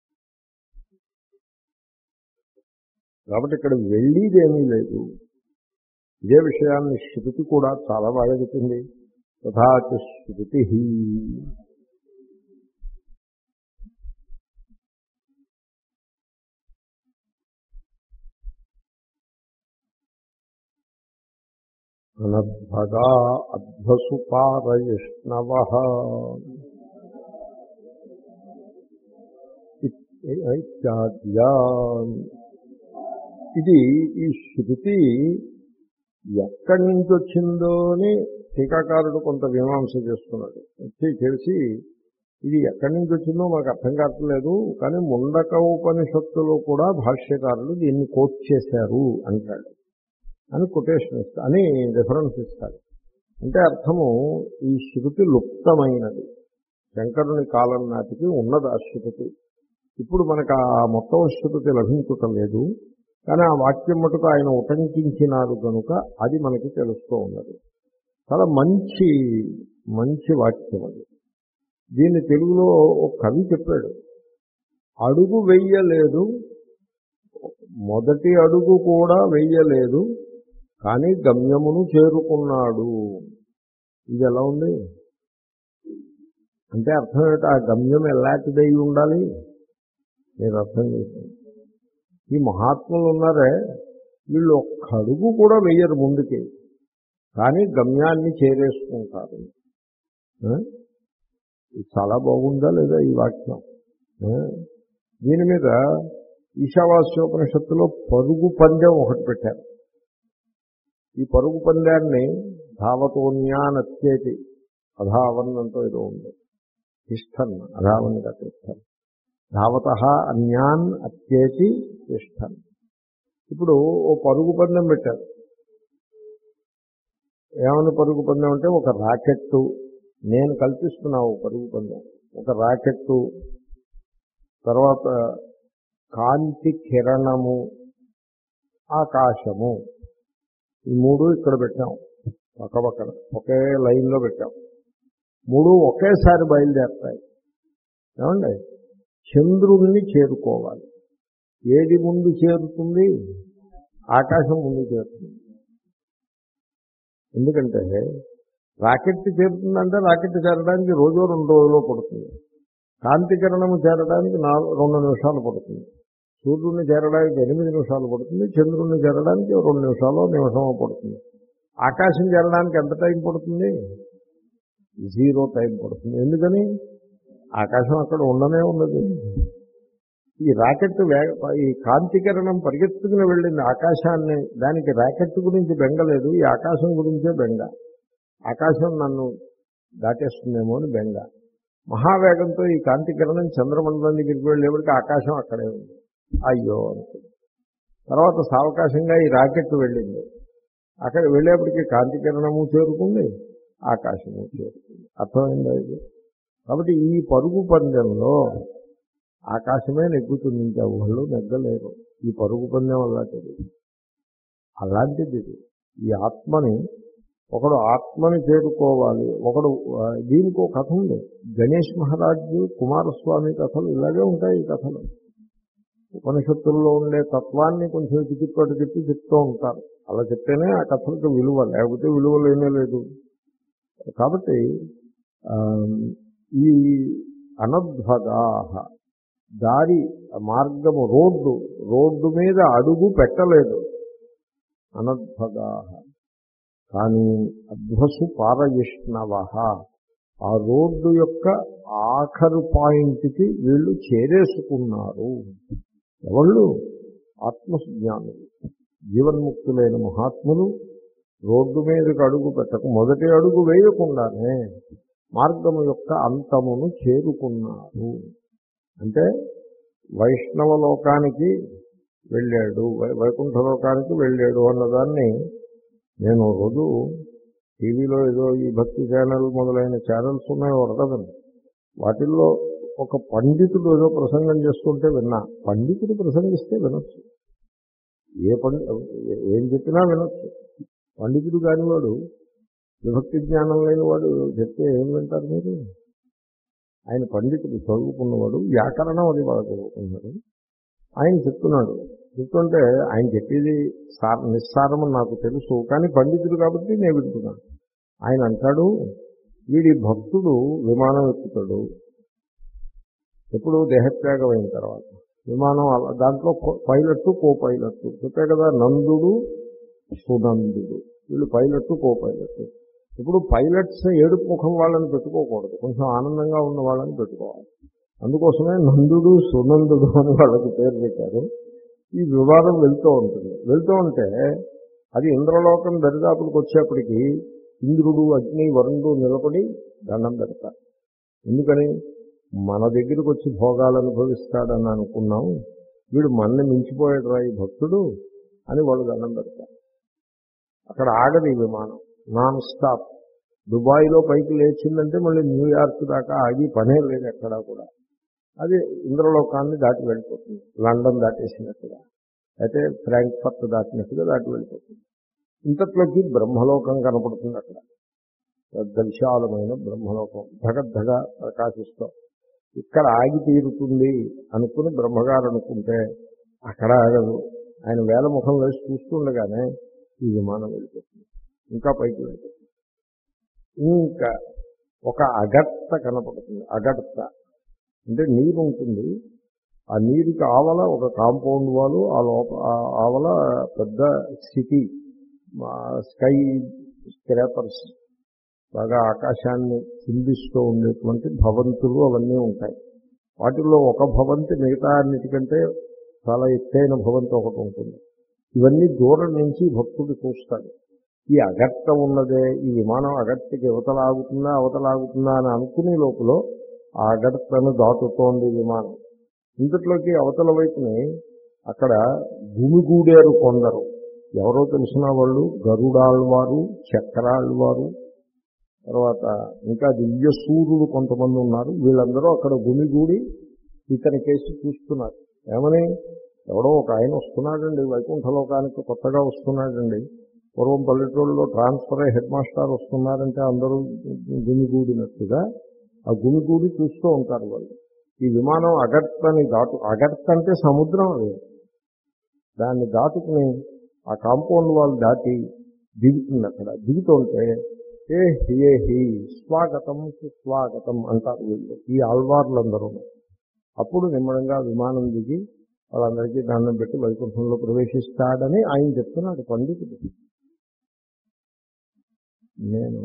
కాబట్టి ఇక్కడ వెళ్ళేదేమీ లేదు. ఇదే విషయాన్ని శృతి కూడా చాలా బాగా చెప్పింది. తథాచ శృతి అనద్భగా అధ్వసు పారయిష్ణవః ఇత్యాద్యా. ఇది ఈ శృతి ఎక్కడి నుంచి వచ్చిందో అని టీకాకారుడు కొంత మీమాంస చేస్తున్నాడు. తెలిసి ఇది ఎక్కడి నుంచి వచ్చిందో మాకు అర్థం కావట్లేదు, కానీ ముండక ఉపనిషత్తులో కూడా భాష్యకారులు దీన్ని కోట్ చేశారు అంటాడు అని కొటేషన్ ఇస్తా అని రిఫరెన్స్ ఇస్తాడు. అంటే అర్థము ఈ శృతి లుప్తమైనది, శంకరుని కాలం నాటికి ఉన్నది ఆ శృతి. ఇప్పుడు మనకు ఆ మొత్తం శృతి లభించటం లేదు, కానీ ఆ వాక్యం మటుకు ఆయన ఉటంకించినారు కనుక అది మనకి తెలుస్తూ ఉన్నది. చాలా మంచి మంచి వాక్యం అది. దీన్ని తెలుగులో ఒక కవి చెప్పాడు, అడుగు వెయ్యలేదు, మొదటి అడుగు కూడా వెయ్యలేదు, కానీ గమ్యమును చేరుకున్నాడు. ఇది ఎలా ఉంది అంటే అర్థం ఏంటి? ఆ గమ్యం ఎలాంటిదై ఉండాలి మీరు అర్థం చేసుకోండి. ఈ మహాత్ములు ఉన్నారే, వీళ్ళు ఒక్క అడుగు కూడా వెయ్యరు ముందుకి, కానీ గమ్యాన్ని చేరేసుకుంటారు. ఇది చాలా బాగుందా లేదా ఈ వాక్యం? దీని మీద ఈశావాస్యోపనిషత్తులో పరుగు పందెం ఒకటి పెట్టారు. ఈ పరుగు పందాన్ని ధావతోన్యానత్యేతి అధావన్నంతో ఏదో ఉంది, తిష్టన్ అధావన్గా తిష్టన్, ధావత అన్యాన్ అత్యేతి తిష్టన్. ఇప్పుడు ఓ పరుగు పందెం పెట్టారు. ఏమన్నా పరుగు పందెం అంటే ఒక రాకెట్టు, నేను కల్పిస్తున్నావు పరుగు పందెం, ఒక రాకెట్టు, తర్వాత కాంతి కిరణము, ఆకాశము, ఈ మూడు ఇక్కడ పెట్టాం పక్క పక్కన ఒకే లైన్లో పెట్టాం. మూడు ఒకేసారి బయలుదేరుతాయి. ఏమండి? చంద్రుణ్ణి చేరుకోవాలి. ఏది ముందు చేరుతుంది? ఆకాశం ముందు చేరుతుంది. ఎందుకంటే రాకెట్ చేరుతుందంటే రాకెట్ చేరడానికి రోజు రెండు రోజులు పడుతుంది, కాంతి కిరణము చేరడానికి నాలుగు రెండు నిమిషాలు పడుతుంది, సూర్యుడిని చేరడానికి ఎనిమిది నిమిషాలు పడుతుంది, చంద్రుడిని చేరడానికి రెండు నిమిషాలు నిమిషమో పడుతుంది. ఆకాశం చేరడానికి ఎంత టైం పడుతుంది? జీరో టైం పడుతుంది. ఎందుకని? ఆకాశం అక్కడ ఉండనే ఉన్నది. ఈ రాకెట్ వేగ ఈ కాంతికిరణం పరిగెత్తుకుని వెళ్ళింది ఆకాశాన్ని, దానికి రాకెట్ గురించి బెంగలేదు, ఈ ఆకాశం గురించే బెంగ. ఆకాశం నన్ను దాటేస్తుందేమో అని బెంగ. మహావేగంతో ఈ కాంతికిరణం చంద్రమండలం దగ్గరికి వెళ్ళేవాడికి ఆకాశం అక్కడే ఉంది. అయ్యో అనుకుంది. తర్వాత సావకాశంగా ఈ రాకెట్ వెళ్ళింది. అక్కడ వెళ్ళేప్పటికీ కాంతి కిరణము చేరుకుంది, ఆకాశము చేరుకుంది. అర్థమైందా ఇది? కాబట్టి ఈ పరుగు పందెంలో ఆకాశమే నెగ్గుతుంది, ఇంకా వాళ్ళు నెగ్గలేరు. ఈ పరుగు పందెం అలాంటిది. అలాంటిది ఇది. ఈ ఆత్మని ఒకడు ఆత్మని చేరుకోవాలి. ఒకడు దీనికి ఒక కథ ఉంది. గణేష్ మహారాజు కుమారస్వామి కథలు ఇలాగే ఉంటాయి. ఈ కథలు ఉపనిషత్తుల్లో ఉండే తత్వాన్ని కొంచెం తిప్పిపట్టు తిప్పి చెప్తూ ఉంటారు. అలా చెప్తేనే ఆ కథలకు విలువ, లేకపోతే విలువ లేనే లేదు. కాబట్టి ఈ అనధ్వగాహ దారి మార్గము రోడ్డు రోడ్డు మీద అడుగు పెట్టలేదు అనధ్వగాహ. కానీ అధ్వసు పారయిష్ణవ, ఆ రోడ్డు యొక్క ఆఖరు పాయింట్కి వీళ్ళు చేరేసుకున్నారు. ఎవళ్ళు? ఆత్మజ్ఞానులు, జీవన్ముక్తులైన మహాత్ములు రోడ్డు మీదకి అడుగు పెట్టక మొదటి అడుగు వేయకుండానే మార్గము యొక్క అంతమును చేరుకున్నారు. అంటే వైష్ణవ లోకానికి వెళ్ళాడు, వైకుంఠ లోకానికి వెళ్ళాడు అన్నదాన్ని నేను రోజు టీవీలో ఏదో ఈ భక్తి ఛానల్ మొదలైన ఛానల్స్ ఉన్నాయి వరకదండి. వాటిల్లో ఒక పండితుడు ఏదో ప్రసంగం చేస్తుంటే విన్నా. పండితుడు ప్రసంగిస్తే వినొచ్చు, ఏ పండి ఏం చెప్పినా వినొచ్చు. పండితుడు కానివాడు, విభక్తి జ్ఞానం లేని వాడు చెప్తే ఏం వింటారు మీరు? ఆయన పండితుడు, చదువుకున్నవాడు, వ్యాకరణం అది బాగా చదువుకున్నాడు. ఆయన చెప్తున్నాడు. చెప్తుంటే ఆయన చెప్పేది సార్ నిస్సారమని నాకు తెలుసు, కానీ పండితుడు కాబట్టి నేను వింటున్నాను. ఆయన అంటాడు, వీడి భక్తుడు విమానం ఎక్కుతాడు ఎప్పుడు దేహత్యాగం అయిన తర్వాత. విమానం దాంట్లో పైలట్ కో పైలట్ చెప్పే కదా, నందుడు సునందుడు, వీళ్ళు పైలట్ కో పైలట్. ఇప్పుడు పైలట్స్ ఏడుపు ముఖం వాళ్ళని పెట్టుకోకూడదు, కొంచెం ఆనందంగా ఉన్న వాళ్ళని పెట్టుకోవాలి. అందుకోసమే నందుడు సునందుడు అని వాళ్ళకి పేరు పెట్టారు. ఈ వివాదం వెళ్తూ ఉంటుంది. వెళ్తూ ఉంటే అది ఇంద్రలోకం దరిదాపులకు వచ్చేప్పటికీ ఇంద్రుడు, అగ్ని, వరుణుడు నిలబడి దండం పెడతారు. ఎందుకని? మన దగ్గరికి వచ్చి భోగాలు అనుభవిస్తాడని అనుకున్నాం, వీడు మన్ని మించిపోయాడు రా ఈ భక్తుడు అని వాళ్ళు దండం పెడతారు. అక్కడ ఆగదు ఈ విమానం, నాన్ స్టాప్. దుబాయ్లో పైకి లేచిందంటే మళ్ళీ న్యూయార్క్ దాకా ఆగి పనే లేదు ఎక్కడా కూడా. అది ఇంద్రలోకాన్ని దాటి వెళ్ళిపోతుంది, లండన్ దాటేసినట్టుగా, అయితే ఫ్రాంక్ఫర్ట్ దాటినట్టుగా దాటి వెళ్ళిపోతుంది. ఇంతట్లోకి బ్రహ్మలోకం కనపడుతుంది. అక్కడ పెద్ద విశాలమైన బ్రహ్మలోకం ధగద్ధగా ప్రకాశిస్తూ. ఇక్కడ ఆగి తీరుతుంది అనుకుని బ్రహ్మగారు అనుకుంటే అక్కడ ఆగదు. ఆయన వేల ముఖం వేసి చూస్తుండగానే ఈ విమానం వెళ్ళిపోతుంది, ఇంకా పైకి వెళ్ళిపోతుంది. ఇంకా ఒక అగర్త కనపడుతుంది. అగర్త అంటే నీరు ఉంటుంది, ఆ నీరుకి ఆవల ఒక కాంపౌండ్ వాళ్ళు, ఆ లోప ఆవల పెద్ద సిటీ, స్కై స్క్రాపర్స్, బాగా ఆకాశాన్ని చిందిస్తూ ఉండేటువంటి భవంతులు అవన్నీ ఉంటాయి. వాటిల్లో ఒక భవంతి మిగతా అన్నిటికంటే చాలా ఎత్తైన భవంతి ఒకటి ఉంటుంది. ఇవన్నీ దూరం నుంచి భక్తుడు చూస్తాడు. ఈ అగర్త ఉన్నదే, ఈ విమానం అగర్తకి యువతలాగుతుందా అవతలాగుతుందా అని అనుకునే లోపల ఆ అగర్తను దాటుతోంది విమానం. ఇంతట్లోకి అవతల వైపుని అక్కడ గుమిగూడారు కొందరు. ఎవరో తెలిసిన వాళ్ళు, గరుడాళ్వారు, చక్రాళ్వారు, తర్వాత ఇంకా దివ్యసూరులు కొంతమంది ఉన్నారు. వీళ్ళందరూ అక్కడ గుమిగూడి ఇతని కేసు చూస్తున్నారు. ఏమని? ఎవడో ఒక ఆయన వస్తున్నాడండి వైకుంఠలోకానికి, కొత్తగా వస్తున్నాడండి. పూర్వం పల్లెటూళ్ళలో ట్రాన్స్ఫర్ అయ్యి హెడ్ మాస్టర్ వస్తున్నారంటే అందరూ గుమిగూడినట్టుగా ఆ గుమిగూడి చూస్తూ ఉంటారు వాళ్ళు. ఈ విమానం అగర్తని దాటు, అగర్త అంటే సముద్రం, అది దాన్ని దాటుకుని ఆ కాంపౌండ్ వాళ్ళు దాటి దిగుతుంది. అక్కడ దిగుతుంటే ఏ హే హి స్వాగతం సుస్వాగతం అంటారు వీళ్ళు, ఈ ఆల్వార్లందరూ. అప్పుడు నిమ్మడంగా విమానం దిగి వాళ్ళందరికీ దండం పెట్టి వైకుంఠంలో ప్రవేశిస్తాడని ఆయన చెప్తున్నాడు పండితుడు. నేను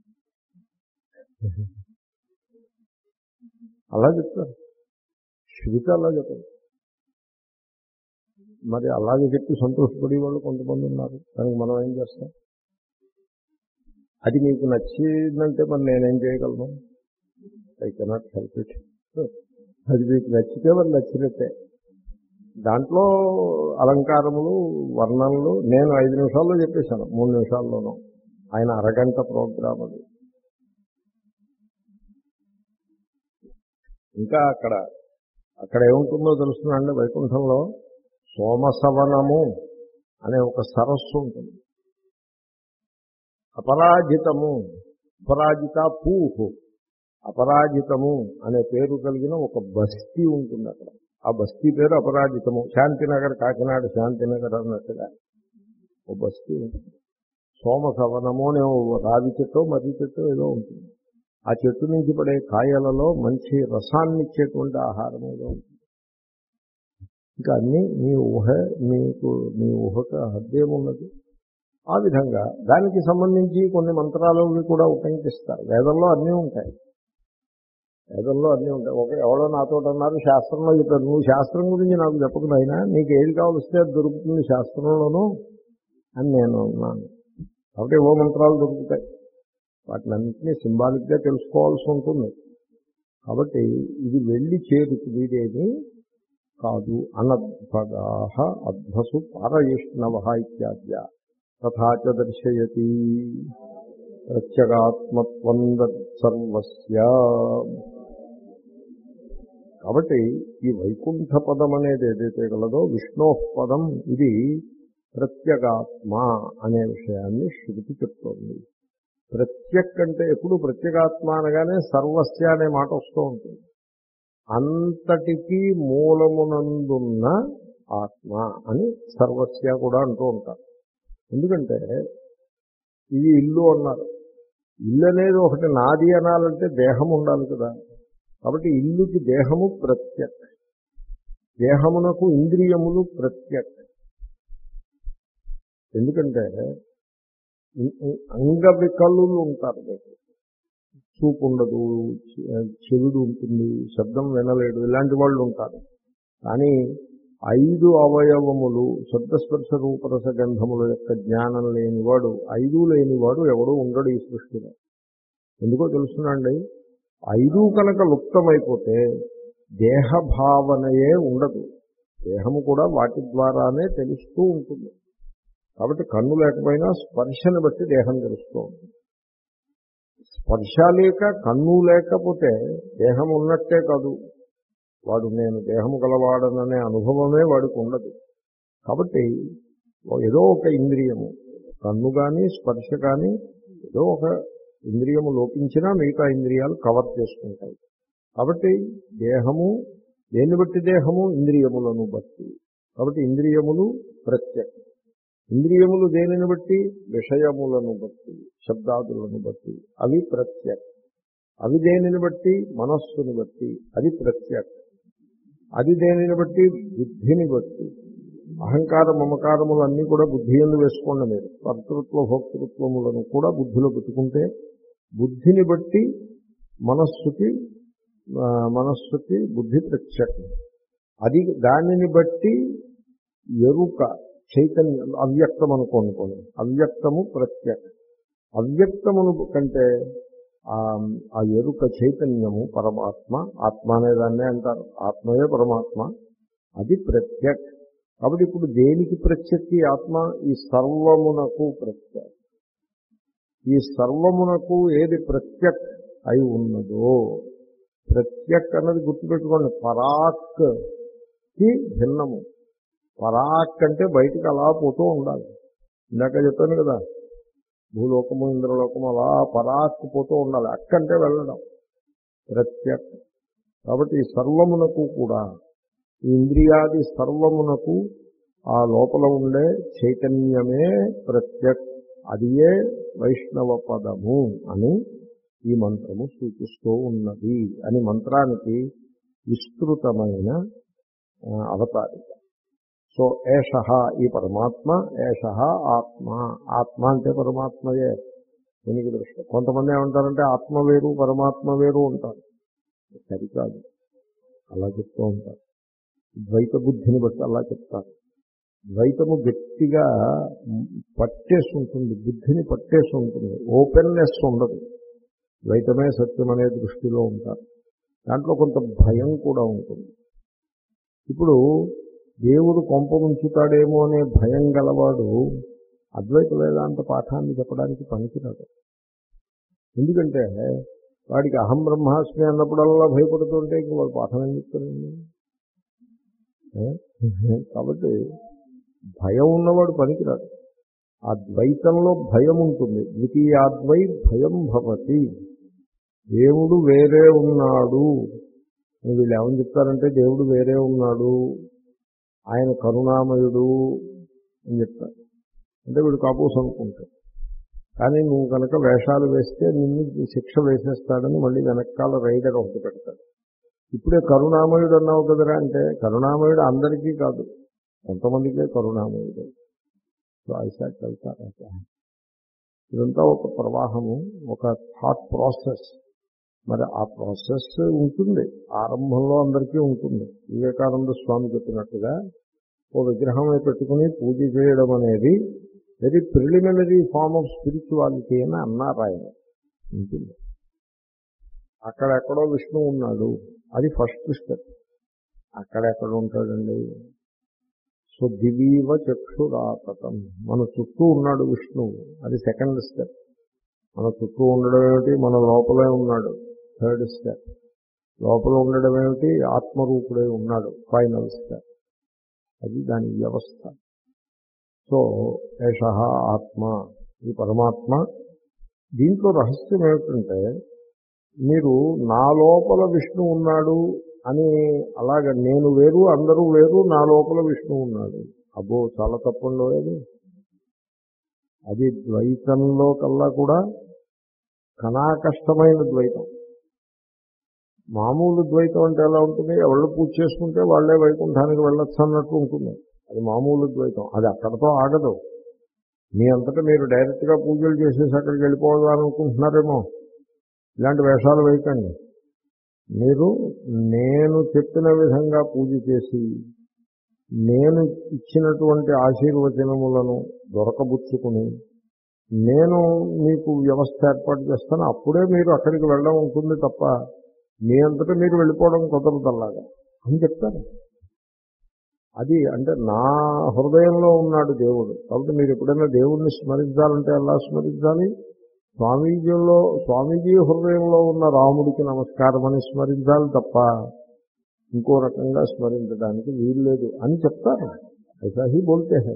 అలా చెప్తాను, శృతి అలా చెప్పదు. మరి అలాగే చెప్పి సంతోషపడే వాళ్ళు కొంతమంది ఉన్నారు. దానికి మనం ఏం చేస్తాం? అది మీకు నచ్చిందంటే మరి నేనేం చేయగలను? I cannot help it. అది మీకు నచ్చితే మరి నచ్చినట్టే. దాంట్లో అలంకారములు వర్ణనలు నేను ఐదు నిమిషాల్లో చెప్పేశాను, మూడు నిమిషాల్లోనూ. ఆయన అరగంట ప్రోగ్రామ్ అది. ఇంకా అక్కడ అక్కడ ఏముంటుందో తెలుస్తుందండి, వైకుంఠంలో సోమసవనము అనే ఒక సరస్సు ఉంటుంది. అపరాజితము, అపరాజిత పూహు, అపరాజితము అనే పేరు కలిగిన ఒక బస్తీ ఉంటుంది అక్కడ. ఆ బస్తీ పేరు అపరాజితము. శాంతినగర్, కాకినాడ శాంతినగర్ అన్నట్టుగా ఓ బస్తీ ఉంటుంది. సోమసవనము అనే రావి చెట్టు మర్రి చెట్టు ఏదో ఉంటుంది. ఆ చెట్టు నుంచి పడే కాయలలో మంచి రసాన్ని ఇచ్చేటువంటి ఆహారం ఏదో ఉంటుంది. ఇంకా అన్నీ మీ ఊహ, మీకు మీ ఊహకు హద్దేమున్నది. ఆ విధంగా దానికి సంబంధించి కొన్ని మంత్రాలు కూడా ఉపయోగిస్తారు. వేదంలో అన్నీ ఉంటాయి, వేదంలో అన్నీ ఉంటాయి. ఒక ఎవడో నాతో అన్నారు, శాస్త్రంలో చెప్పారు. నువ్వు శాస్త్రం గురించి నాకు చెప్పకుండా అయినా నీకు ఏది కావలిస్తే అది దొరుకుతుంది శాస్త్రంలోనూ అని నేను అన్నాను. కాబట్టి ఏవో మంత్రాలు దొరుకుతాయి, వాటిని అన్నింటినీ సింబాలిక్గా తెలుసుకోవాల్సి ఉంటుంది. కాబట్టి ఇది వెళ్ళి చేరుతుంది, ఇదేమి కాదు. అనద్భగాహ అధ్వసు పారయిష్ణవ ఇత్యాద్య తథాచ దర్శయతి ప్రత్యేగాత్మత్వం సర్వస్య. కాబట్టి ఈ వైకుంఠ పదం అనేది ఏదైతే కలదో విష్ణోపదం, ఇది ప్రత్యేగాత్మ అనే విషయాన్ని శృతి చెప్తోంది. ప్రత్యక్ అంటే ఎప్పుడు ప్రత్యేగాత్మ అనగానే సర్వస్య అనే మాట వస్తూ ఉంటుంది. అంతటికీ మూలమునందున్న ఆత్మ అని సర్వస్య కూడా అంటూ ఉంటారు. ఎందుకంటే ఇది ఇల్లు అన్నారు. ఇల్లు అనేది ఒకటి నాది అనాలంటే దేహం ఉండాలి కదా. కాబట్టి ఇల్లుకి దేహము ప్రత్యక్, దేహమునకు ఇంద్రియములు ప్రత్యక్. ఎందుకంటే అంగవికలులు ఉంటారు, చూపు ఉండదు, చెవిడు ఉంటుంది, శబ్దం వినలేడు, ఇలాంటి వాళ్ళు ఉంటారు. కానీ ఐదు అవయవములు శబ్దస్పర్శ రూపరస గంధముల యొక్క జ్ఞానం లేనివాడు, ఐదు లేనివాడు ఎవడూ ఉండడు ఈ సృష్టిలో. ఎందుకో తెలుసునండి, ఐదు కనుక లుప్తమైపోతే దేహభావనయే ఉండదు. దేహము కూడా వాటి ద్వారానే తెలుస్తూ ఉంటుంది. కాబట్టి కన్ను లేకపోయినా స్పర్శను బట్టి దేహం తెలుస్తూ ఉంటుంది. స్పర్శ లేక కన్ను లేకపోతే దేహం ఉన్నట్టే కాదు, వాడు నేను దేహము గలవాడననే అనుభవమే వాడికి ఉండదు. కాబట్టి ఏదో ఒక ఇంద్రియము, కన్ను కానీ స్పర్శ కానీ ఏదో ఒక ఇంద్రియము లోపించినా మిగతా ఇంద్రియాలు కవర్ చేసుకుంటాయి. కాబట్టి దేహము దేన్ని బట్టి దేహము? ఇంద్రియములను బట్టి. కాబట్టి ఇంద్రియములు ప్రత్యక్. ఇంద్రియములు దేనిని బట్టి? విషయములను బట్టి, శబ్దాదులను బట్టి, అవి ప్రత్యక్. అవి దేనిని బట్టి? మనస్సుని బట్టి, అది ప్రత్యక్. అది దేనిని బట్టి? బుద్ధిని బట్టి. అహంకార మమకారములు అన్నీ కూడా బుద్ధి యందు వేసుకోండి మీరు. కర్తృత్వ భోక్తృత్వములను కూడా బుద్ధిలో పెట్టుకుంటే బుద్ధిని బట్టి మనస్సుకి మనస్సుకి బుద్ధి ప్రత్యక్. అది దానిని బట్టి ఎరుక చైతన్యం అవ్యక్తం అనుకోనుకోండి, అవ్యక్తము ప్రత్యక్. అవ్యక్తమును కంటే ఆ ఎరుక చైతన్యము పరమాత్మ, ఆత్మ అనేదాన్నే అంటారు, ఆత్మయే పరమాత్మ, అది ప్రత్యక్. కాబట్టి ఇప్పుడు దేనికి ప్రత్యక్తి ఆత్మ? ఈ సర్వమునకు ప్రత్యక్. ఈ సర్వమునకు ఏది ప్రత్యక్ అయి ఉన్నదో, ప్రత్యక్ అన్నది గుర్తుపెట్టుకోండి, పరాక్ కి భిన్నము. పరాక్ అంటే బయటికి అలా పోతూ ఉండాలి. ఇందాక చెప్పాను కదా, భూలోకము ఇంద్రలోకము అలా పరాక్ పోతూ ఉండాలి, అక్కంటే వెళ్ళడం ప్రత్యక్. కాబట్టి ఈ సర్వమునకు కూడా, ఈ ఇంద్రియాది సర్వమునకు ఆ లోపల ఉండే చైతన్యమే ప్రత్యక్, అదియే వైష్ణవ పదము అని ఈ మంత్రము సూచిస్తూ ఉన్నది అని మంత్రానికి విస్తృతమైన అవతారిక. సో ఏష ఈ పరమాత్మ, ఏష ఆత్మ. ఆత్మ అంటే పరమాత్మయే దీనికి దృష్టి. కొంతమంది ఏమంటారంటే ఆత్మ వేరు పరమాత్మ వేరు ఉంటారు. సరికాదు, అలా చెప్తూ ఉంటారు. ద్వైత బుద్ధిని బట్టి అలా చెప్తారు. ద్వైతము గట్టిగా పట్టేసి ఉంటుంది, బుద్ధిని పట్టేసి ఉంటుంది, ఓపెన్నెస్ ఉండదు. ద్వైతమే సత్యం అనే దృష్టిలో ఉంటారు. దాంట్లో కొంత భయం కూడా ఉంటుంది. ఇప్పుడు దేవుడు కొంప ఉంచుతాడేమో అనే భయం గలవాడు అద్వైత వేదాంత పాఠాన్ని చెప్పడానికి పనికిరాడు. ఎందుకంటే వాడికి అహం బ్రహ్మాస్మి అన్నప్పుడల్లా భయపడుతుంటే ఇంక వాడు పాఠం ఏం చెప్తాడండి? కాబట్టి భయం ఉన్నవాడు పనికిరాడు. ఆ ద్వైతంలో భయం ఉంటుంది. ద్వితీయాద్వై భయం భవతి. దేవుడు వేరే ఉన్నాడు. వీళ్ళు ఏమని చెప్తారంటే దేవుడు వేరే ఉన్నాడు, ఆయన కరుణామయుడు అని చెప్తారు. అంటే వీడు కాపోస్ అనుకుంటాడు. కానీ నువ్వు కనుక వేషాలు వేస్తే నిన్ను శిక్ష వేసేస్తాడని మళ్ళీ వెనకాల రైడర్ ఒకటి పెడతాడు. ఇప్పుడే కరుణామయుడు అన్నావు కదరా అంటే కరుణామయుడు అందరికీ కాదు, కొంతమందికే కరుణామయుడు. సో ఐసాట్ వెళ్తారు. ఇదంతా ఒక ప్రవాహము, ఒక థాట్ ప్రాసెస్. మరి ఆ ప్రాసెస్ ఉంటుంది, ఆరంభంలో అందరికీ ఉంటుంది. వివేకానంద స్వామి చెప్పినట్టుగా ఓ విగ్రహమే పెట్టుకుని పూజ చేయడం అనేది very preliminary form of spirituality అని అన్నారు ఆయన. ఉంటుంది. అక్కడెక్కడో విష్ణువు ఉన్నాడు, అది ఫస్ట్ స్టెప్. అక్కడెక్కడ ఉంటాడండి? సో దివీవ చక్షురాతతం, మన చుట్టూ ఉన్నాడు విష్ణువు, అది సెకండ్ స్టెప్. మన చుట్టూ ఉండడం ఏమిటి? మన లోపలే ఉన్నాడు, థర్డ్ స్టెప్. లోపల ఉండడం ఏమిటి? ఆత్మరూపుడే ఉన్నాడు, ఫైనల్ స్టెప్. అది దాని వ్యవస్థ. సో ఏష ఆత్మ, ఈ పరమాత్మ. దీంట్లో రహస్యం ఏమిటంటే మీరు నా లోపల విష్ణు ఉన్నాడు అని అలాగ నేను వేరు అందరూ వేరు, నా లోపల విష్ణు ఉన్నాడు, అబ్బో చాలా తప్పంలో. అది అది ద్వైతంలో కల్లా కూడా కనాకష్టమైన ద్వైతం. మామూలు ద్వైతం అంటే ఎలా ఉంటుంది? ఎవరు పూజ చేసుకుంటే వాళ్ళే వైకుంఠానికి వెళ్ళొచ్చు అన్నట్టు ఉంటుంది. అది మామూలు ద్వైతం. అది అక్కడతో ఆగదు. మీ అంతటా మీరు డైరెక్ట్గా పూజలు చేసేసి అక్కడికి వెళ్ళిపోవాలనుకుంటున్నారేమో. ఇలాంటి వేషాలు వేయకండి. మీరు నేను చెప్పిన విధంగా పూజ చేసి నేను ఇచ్చినటువంటి ఆశీర్వచనములను దొరకబుచ్చుకుని నేను మీకు వ్యవస్థ ఏర్పాటు చేస్తాను, అప్పుడే మీరు అక్కడికి వెళ్ళడం ఉంటుంది తప్ప మీ అంతటా మీరు వెళ్ళిపోవడం కుదరదల్లాగా అని చెప్తారు. అది అంటే నా హృదయంలో ఉన్నాడు దేవుడు. కాబట్టి మీరు ఎప్పుడైనా దేవుణ్ణి స్మరించాలంటే ఎలా స్మరించాలి? స్వామీజీలో స్వామీజీ హృదయంలో ఉన్న రాముడికి నమస్కారం అని స్మరించాలి తప్ప ఇంకో రకంగా స్మరించడానికి వీలు లేదు అని చెప్తారు. ఐసా హీ బోల్తే హై.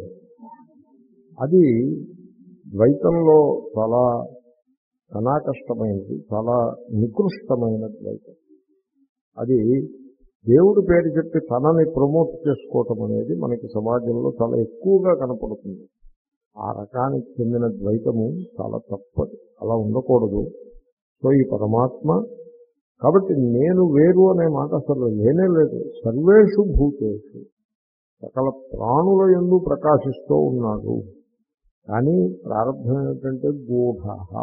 అది ద్వైతంలో చాలా అనాకష్టమైనది, చాలా నికృష్టమైన ద్వైతం. అది దేవుడి పేరు చెప్పి తనని ప్రమోట్ చేసుకోవటం అనేది మనకి సమాజంలో చాలా ఎక్కువగా కనపడుతుంది. ఆ రకానికి చెందిన ద్వైతము చాలా తప్పదు, అలా ఉండకూడదు. సో ఈ పరమాత్మ, కాబట్టి నేను వేరు అనే మాట అసలు లేనే లేదు. సర్వేషు భూతేషు, సకల ప్రాణుల యందు ప్రకాశిస్తూ ఉన్నాడు. కానీ ప్రారంభం ఏమిటంటే గూఢ,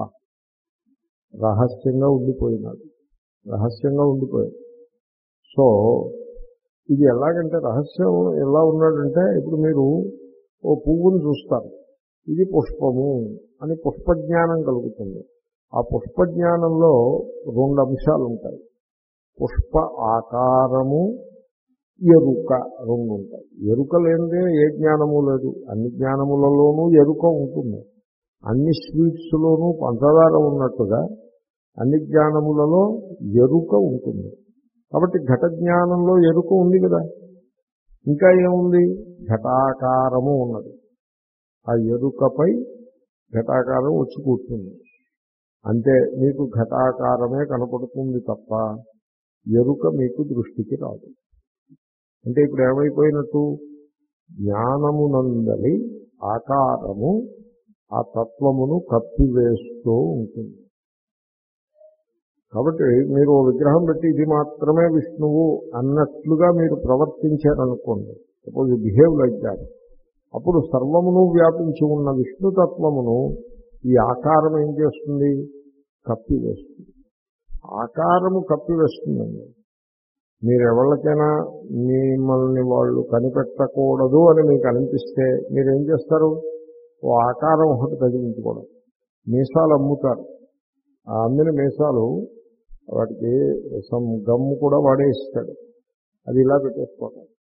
రహస్యంగా ఉండిపోయినాడు, రహస్యంగా ఉండిపోయాడు. సో ఇది ఎలాగంటే రహస్యం ఎలా ఉన్నాడంటే, ఇప్పుడు మీరు ఓ పువ్వును చూస్తారు, ఇది పుష్పము అని పుష్పజ్ఞానం కలుగుతుంది. ఆ పుష్పజ్ఞానంలో రెండు అంశాలు ఉంటాయి. పుష్ప ఆకారము, ఎరుక రెండు ఉంటాయి. ఎరుక లేనిదే ఏ జ్ఞానము లేదు. అన్ని జ్ఞానములలోనూ ఎరుక ఉంటుంది. అన్ని స్వీట్స్లోనూ పంచదార ఉన్నట్టుగా అన్ని జ్ఞానములలో ఎరుక ఉంటుంది. కాబట్టి ఘట జ్ఞానంలో ఎరుక ఉంది కదా. ఇంకా ఏముంది? ఘటాకారము ఉన్నది. ఆ ఎరుకపై ఘటాకారం వచ్చి కూర్చుంది. అంతే, మీకు ఘటాకారమే కనపడుతుంది తప్ప ఎరుక మీకు దృష్టికి రాదు. అంటే ఇప్పుడు ఏమైపోయినట్టు? జ్ఞానమునందలి ఆకారము ఆ తత్వమును కప్పివేస్తూ ఉంటుంది. కాబట్టి మీరు ఓ విగ్రహం పెట్టి ఇది మాత్రమే విష్ణువు అన్నట్లుగా మీరు ప్రవర్తించారనుకోండి, సపోజ్ బిహేవ్ లైక్ దాట్, అప్పుడు సర్వమును వ్యాపించి ఉన్న విష్ణుతత్వమును ఈ ఆకారం ఏం చేస్తుంది? కప్పివేస్తుంది. ఆకారము కప్పివేస్తుందండి. మీరు ఎవరికైనా మిమ్మల్ని వాళ్ళు కనిపెట్టకూడదు అని మీకు అనిపిస్తే మీరేం చేస్తారు? ఓ ఆకారం ఒకటి తగిలించుకోవడం. మీసాలు అమ్ముతారు, ఆ అమ్మిన మీసాలు వాటికి సమ్ గమ్ము కూడా వాడే ఇస్తాడు, అది ఇలా పెట్టేసుకోవటం.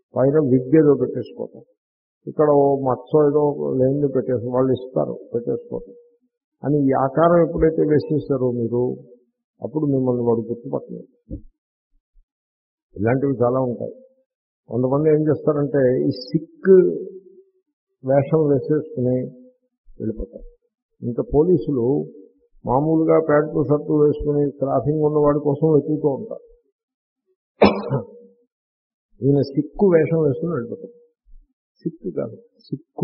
పైన విగ్ ఏదో పెట్టేసుకోవటం, ఇక్కడ ఓ మచ్చ ఏదో లేని పెట్టేసి వాళ్ళు ఇస్తారు పెట్టేసుకోవటం అని ఈ ఆకారం ఎప్పుడైతే వేసేస్తారో మీరు అప్పుడు మిమ్మల్ని వాడు గుర్తుపట్టలేదు. ఇలాంటివి చాలా ఉంటాయి. కొంతమంది ఏం చేస్తారంటే ఈ సిక్ వేషం వేసేసుకుని వెళ్ళిపోతారు. ఇంకా పోలీసులు మామూలుగా ప్యాంటు షర్టు వేసుకుని క్రాసింగ్ ఉన్న వాడి కోసం వెతుకుతూ ఉంటారు. ఈయన సిక్కు వేషం వేసుకుని వెళ్ళిపోతారు. సిక్కు కాదు, సిక్కు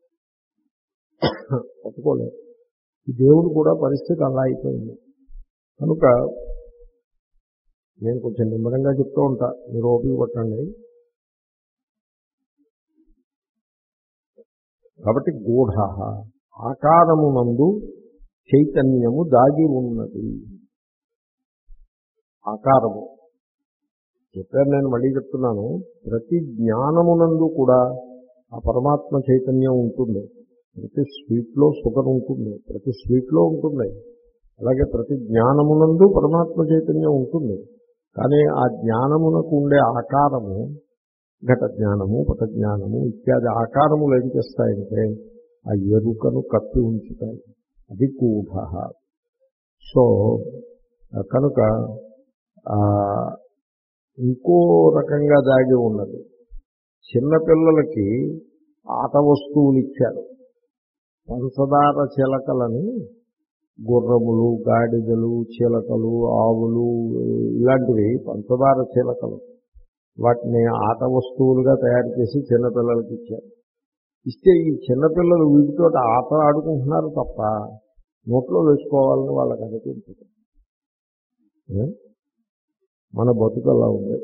ఒప్పుకోలేదు. ఈ దేవుడు కూడా పరిస్థితి అలా అయిపోయింది. కనుక నేను కొంచెం నిమ్మరంగా చెప్తూ ఉంటా, మీరు ఓపిక పట్టండి. కాబట్టి గూఢ ఆకారమునందు చైతన్యము దాగి ఉన్నది. ఆకారము చెప్పారు, నేను మళ్ళీ చెప్తున్నాను. ప్రతి జ్ఞానమునందు కూడా ఆ పరమాత్మ చైతన్యం ఉంటుంది. ప్రతి స్వీట్లో షుగర్ ఉంటుంది, ప్రతి స్వీట్లో ఉంటుంది. అలాగే ప్రతి జ్ఞానమునందు పరమాత్మ చైతన్యం ఉంటుంది. కానీ ఆ జ్ఞానమునకు ఉండే ఆకారము ఘట జ్ఞానము, పట జ్ఞానము ఇత్యాది ఆకారములు ఏం చేస్తాయంటే ఆ ఎరుకను కప్పి ఉంచుతాయి. అది గూఢ. సో కనుక ఇంకో రకంగా దాగి ఉన్నది. చిన్నపిల్లలకి ఆట వస్తువులు ఇచ్చారు. పంచదార చిలకలని, గుర్రములు, గాడిదలు, చిలకలు, ఆవులు ఇలాంటివి పంచదార చిలకలు, వాటిని ఆట వస్తువులుగా తయారు చేసి చిన్నపిల్లలకి ఇచ్చారు. ఇస్తే ఈ చిన్నపిల్లలు వీటితో ఆట ఆడుకుంటున్నారు తప్ప నోట్లో వేసుకోవాలని వాళ్ళకి అనిపించదు. మన బతుకు అలా ఉంది.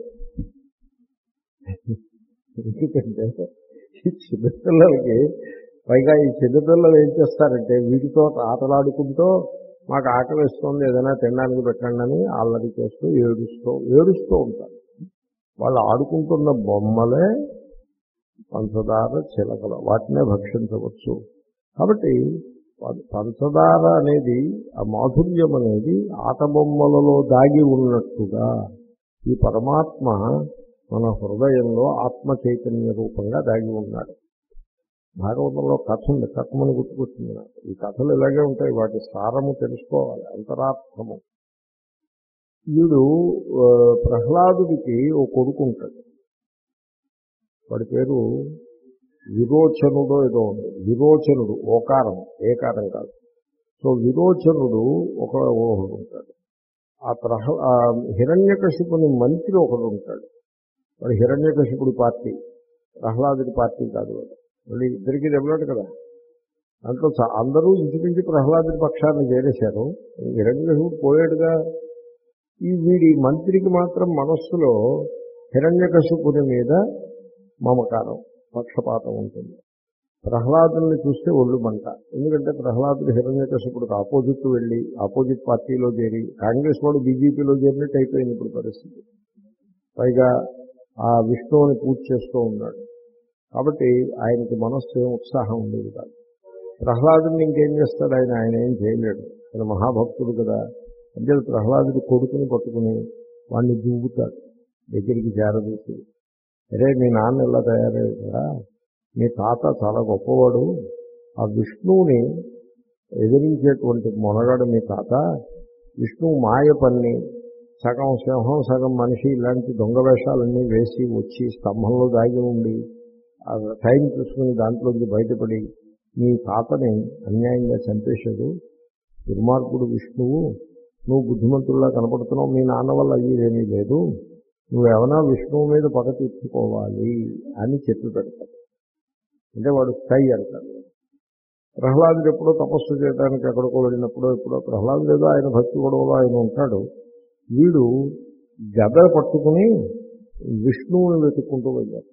ఎందుకంటే ఈ చిన్నపిల్లలకి పైగా ఈ చిన్నపిల్లలు ఏం చేస్తారంటే వీటితో ఆటలాడుకుంటూ మాకు ఆకలి వేస్తుంది ఏదైనా తినడానికి పెట్టండి అని అల్లరి చేస్తూ ఏడుస్తూ ఏడుస్తూ ఉంటారు. వాళ్ళు ఆడుకుంటున్న బొమ్మలే పంచదార చిలకలు, వాటినే భక్షించవచ్చు. కాబట్టి పంచదార అనేది, ఆ మాధుర్యం అనేది ఆట బొమ్మలలో దాగి ఉన్నట్టుగా ఈ పరమాత్మ మన హృదయంలో ఆత్మ చైతన్య రూపంగా దాగి ఉన్నాడు. భాగవతంలో కథ ఉంది, కథమని గుర్తుకొచ్చింది నాకు. ఈ కథలు ఇలాగే ఉంటాయి, వాటి సారము తెలుసుకోవాలి, అంతరార్థము. వీడు ప్రహ్లాదుడికి ఓ కొడుకు ఉంటాడు. వాడి పేరు విరోచనుడో ఏదో ఉంది. విరోచనుడు ఓకారం, ఏకారం కాదు. సో విరోచనుడు ఒక ఒకడు ఉంటాడు. ఆ ప్రహ హిరణ్యకశిపుని మంత్రి ఒకడు ఉంటాడు. వాడు హిరణ్యకశిపుడి పార్టీ, ప్రహ్లాదుడి పార్టీ కాదు. వాడు మళ్ళీ ఇద్దరికీ దెబ్బలాడు కదా. దాంట్లో అందరూ ఇంచుమించు ప్రహ్లాదుడి పక్షాన్ని చేరేశారు. హిరణ్యకశిపుడు పోయాడుగా. ఈ వీడి మంత్రికి మాత్రం మనస్సులో హిరణ్యకశిపుని మీద మమకారం, పక్షపాతం ఉంటుంది. ప్రహ్లాదుని చూస్తే ఒళ్ళు మంట. ఎందుకంటే ప్రహ్లాదుడు హిరణ్యకశిపుడికి ఆపోజిట్ వెళ్ళి ఆపోజిట్ పార్టీలో చేరి కాంగ్రెస్ వాడు బీజేపీలో చేరినట్టు అయిపోయింది ఇప్పుడు పరిస్థితి. పైగా ఆ విష్ణువుని పూజ చేస్తూ ఉన్నాడు. కాబట్టి ఆయనకి మనస్సు ఏం ఉత్సాహం ఉండేది కాదు. ప్రహ్లాదుని ఇంకేం చేస్తాడు ఆయన? ఆయన ఏం చేయలేడు, ఆయన మహాభక్తుడు కదా. అంటే ప్రహ్లాదుడి కొడుకుని పట్టుకుని వాడిని దూగుతాడు, దగ్గరికి చేరదీసి, అరే మీ నాన్న ఇలా తయారయ్యాడా, మీ తాత చాలా గొప్పవాడు, ఆ విష్ణువుని ఎదిరించేటువంటి మొనగాడు మీ తాత. విష్ణువు మాయ పన్ని సగం సింహం సగం మనిషి ఇలాంటి దొంగ వేషాలన్నీ వేసి వచ్చి స్తంభంలో దాగి ఉండి ఆ టైం చూసుకుని దాంట్లోంచి బయటపడి మీ తాతని అన్యాయంగా చంపేశాడు. దుర్మార్గుడు విష్ణువు, నువ్వు బుద్ధిమంతుల్లా కనపడుతున్నావు, మీ నాన్న వల్ల అయ్యేదేమీ లేదు, నువ్వేమన్నా విష్ణువు మీద పగ తీర్చుకోవాలి అని చెప్పి పెడతాడు. అంటే వాడు స్థాయి అంటాడు. ప్రహ్లాదుడు ఎప్పుడో తపస్సు చేయడానికి ఎక్కడికో వెళ్ళినప్పుడో ఎప్పుడో ప్రహ్లాదుడు ఏదో ఆయన భక్తి గొడవలో ఆయన ఉంటాడు. వీడు గద పట్టుకుని విష్ణువుని వెతుక్కుంటూ వెళ్ళాడు.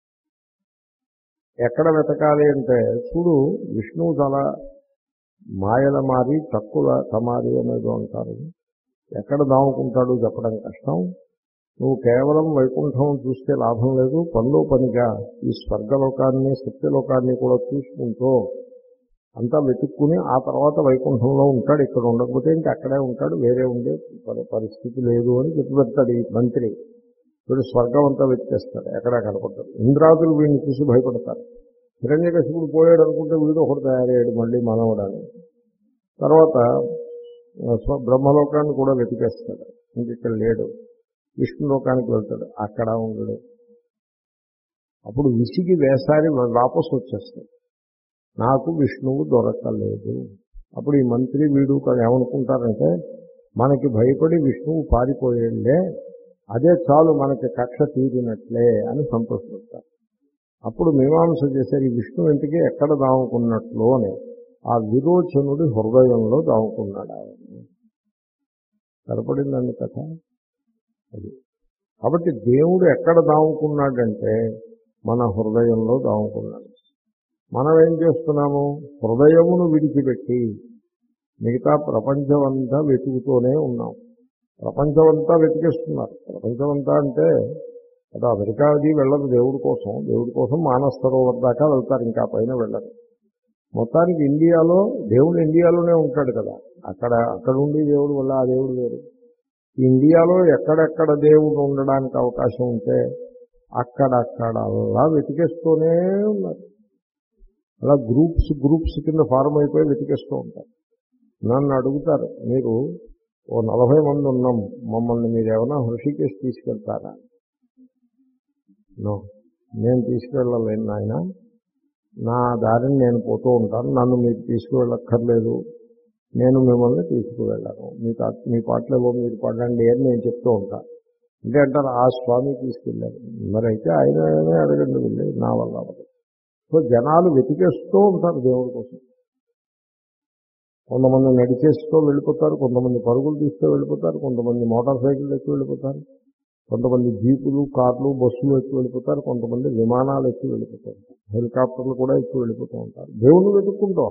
ఎక్కడ వెతకాలి అంటే చూడు, విష్ణువు చాలా మాయల మారి తక్కువ తమారి అనేది అంటారు. ఎక్కడ దాముకుంటాడు చెప్పడం కష్టం. నువ్వు కేవలం వైకుంఠం చూస్తే లాభం లేదు, పనిలో పనిగా ఈ స్వర్గలోకాన్ని సత్యలోకాన్ని కూడా చూసుకుంటూ అంతా వెతుక్కుని ఆ తర్వాత వైకుంఠంలో ఉంటాడు. ఇక్కడ ఉండకపోతే ఇంకా అక్కడే ఉంటాడు, వేరే ఉండే పరిస్థితి లేదు అని చెప్పి పెడతాడు ఈ మంత్రి. వీడు స్వర్గం అంతా వెతికేస్తాడు, ఎక్కడా కనపడతాడు. ఇంద్రాదులు వీడిని చూసి భయపడతారు. హిరణ్యకశిపుడు పోయాడు అనుకుంటే వీడు ఒకడు తయారయ్యాడు మళ్ళీ మనవడాన్ని. తర్వాత బ్రహ్మలోకాన్ని కూడా వెతికేస్తాడు, ఇంకెక్కడ లేడు. విష్ణులోకానికి వెళ్తాడు, అక్కడ ఉండడు. అప్పుడు విసిగి వేసారి వాపసు వచ్చేస్తాడు, నాకు విష్ణువు దొరకలేదు. అప్పుడు ఈ మంత్రి వీడు ఏమనుకుంటారంటే, మనకి భయపడి విష్ణువు పారిపోయేళ్ళే, అదే చాలు మనకి కక్ష తీరినట్లే అని సంతోషపడతారు. అప్పుడు మీమాంస చేశారు, ఈ విష్ణువు ఇంటికి ఎక్కడ దాముకున్నట్లు అని. ఆ విరోచనుడి హృదయంలో దాముకున్నాడు ఆయన. సరిపడిందండి కథ అది. కాబట్టి దేవుడు ఎక్కడ దాముకున్నాడంటే మన హృదయంలో దాముకున్నాడు. మనం ఏం చేస్తున్నాము? హృదయమును విడిచిపెట్టి మిగతా ప్రపంచమంతా వెతుకుతూనే ఉన్నాం. ప్రపంచమంతా వెతికేస్తున్నారు. ప్రపంచమంతా అంటే అది అమెరికా అది వెళ్ళదు దేవుడి కోసం. దేవుడి కోసం మానస సరోవర్ దాకా వెళ్తారు, ఇంకా పైన వెళ్ళరు. మొత్తానికి ఇండియాలో దేవుడు ఇండియాలోనే ఉంటాడు కదా, అక్కడ అక్కడ ఉండి దేవుడు వల్ల ఆ దేవుడు వేరు. ఇండియాలో ఎక్కడెక్కడ దేవుడు ఉండడానికి అవకాశం ఉంటే అక్కడక్కడ అలా వెతికేస్తూనే ఉన్నారు. అలా గ్రూప్స్ గ్రూప్స్ కింద ఫారం అయిపోయి వెతికేస్తూ ఉంటారు. నన్ను అడుగుతారు, మీరు ఓ నలభై మంది ఉన్నాం, మమ్మల్ని మీరు ఏమైనా హృషికేశ్ తీసుకెళ్తారా? నో, నేను తీసుకెళ్ళలేను నాయన, నా దారిని నేను పోతూ ఉంటాను, నన్ను మీరు తీసుకువెళ్ళక్కర్లేదు, నేను మిమ్మల్ని తీసుకువెళ్ళాను, మీ మీ పాటలేవో మీరు పడండి అని నేను చెప్తూ ఉంటాను. అంటే అంటారు, ఆ స్వామి తీసుకెళ్ళారు, మరి అయితే ఆయననే అడగండి వెళ్ళి, నా వల్ల అవ్వదు. సో జనాలు వెతికేస్తూ ఉంటారు దేవుడి కోసం. కొంతమంది నడిచేస్తూ వెళ్ళిపోతారు, కొంతమంది పరుగులు తీస్తూ వెళ్ళిపోతారు, కొంతమంది మోటార్ సైకిల్ ఎక్కి వెళ్ళిపోతారు, కొంతమంది జీపులు కార్లు బస్సులు ఎక్కి వెళ్ళిపోతారు, కొంతమంది విమానాలు ఎక్కి వెళ్ళిపోతారు, హెలికాప్టర్లు కూడా ఎక్కి వెళ్ళిపోతూ ఉంటారు దేవుణ్ణి వెతుక్కుంటూ.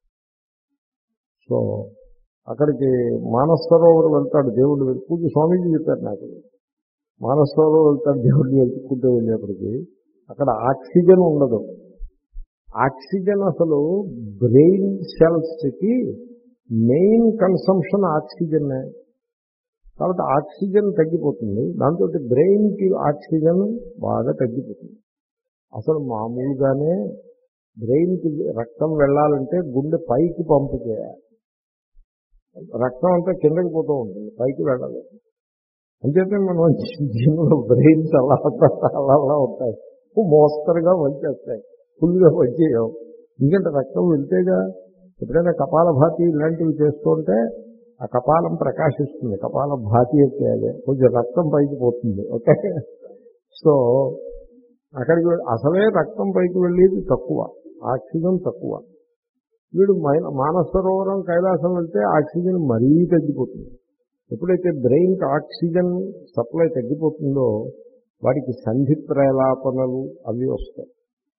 సో అక్కడికి మానస సరోవర్ వెళ్తాడు దేవుడు. పూజ స్వామీజీ చెప్పారు నాకు, మానస సరోవర్ వెళ్తాడు దేవుడిని వెతుక్కుంటూ వెళ్ళేప్పటికీ అక్కడ ఆక్సిజన్ ఉండదు. ఆక్సిజన్ అసలు బ్రెయిన్ సెల్స్కి మెయిన్ కన్సంప్షన్ ఆక్సిజన్నే. కాబట్టి ఆక్సిజన్ తగ్గిపోతుంది, దాంతో బ్రెయిన్కి ఆక్సిజన్ బాగా తగ్గిపోతుంది. అసలు మామూలుగానే బ్రెయిన్కి రక్తం వెళ్ళాలంటే గుండె పైకి పంపు చేయాలి, రక్తం అంతా కిందకి పోతూ ఉంటుంది, పైకి వెళ్ళాలి. అంచేతే మనం జీవనంలో బ్రెయిన్స్ అలా అలా అలా ఉంటాయి, మోస్తరుగా వచ్చేస్తాయి, ఫుల్గా వచ్చేయవు. ఎందుకంటే రక్తం వెళ్తేగా. ఎప్పుడైనా కపాలభాతి ఇలాంటివి చేస్తుంటే ఆ కపాలం ప్రకాశిస్తుంది, కపాల భాతి అయితే కొంచెం రక్తం పైకి పోతుంది. ఓకే, సో అక్కడికి అసలే రక్తం పైకి వెళ్ళేది తక్కువ, ఆక్సిజన్ తక్కువ. వీడు మానస సరోవరం కైలాసం వెళ్తే ఆక్సిజన్ మరీ తగ్గిపోతుంది. ఎప్పుడైతే బ్రెయిన్కి ఆక్సిజన్ సప్లై తగ్గిపోతుందో వాడికి సంధి ప్రేలాపనలు అవి వస్తాయి,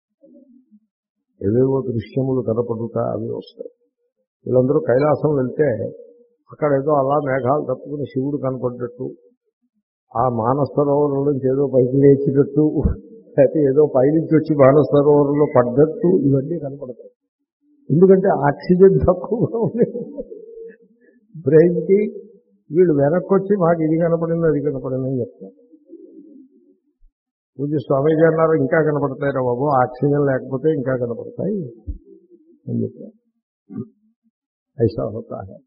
ఏవేవో దృశ్యములు కనపడుట అవి వస్తాయి. వీళ్ళందరూ కైలాసం వెళ్తే అక్కడ ఏదో అలా మేఘాలు తప్పుకుని శివుడు కనపడ్డట్టు, ఆ మానస సరోవరం నుంచి ఏదో పైకి లేచినట్టు, లేకపోతే ఏదో పైనుంచి వచ్చి మానస సరోవరంలో పడ్డట్టు ఇవన్నీ కనపడతాయి. ఎందుకంటే ఆక్సిజన్ తక్కువగా ఉంది బ్రెయిన్కి. వీళ్ళు వెనక్కి వచ్చి మాకు ఇది కనపడింది అది కనపడింది అని చెప్తారు. పూజ స్వామీజీ అన్నారు, ఇంకా కనపడతాయిరా బాబు, ఆక్సిజన్ లేకపోతే ఇంకా కనపడతాయి అని చెప్పారు. ఐసా హోతా హై.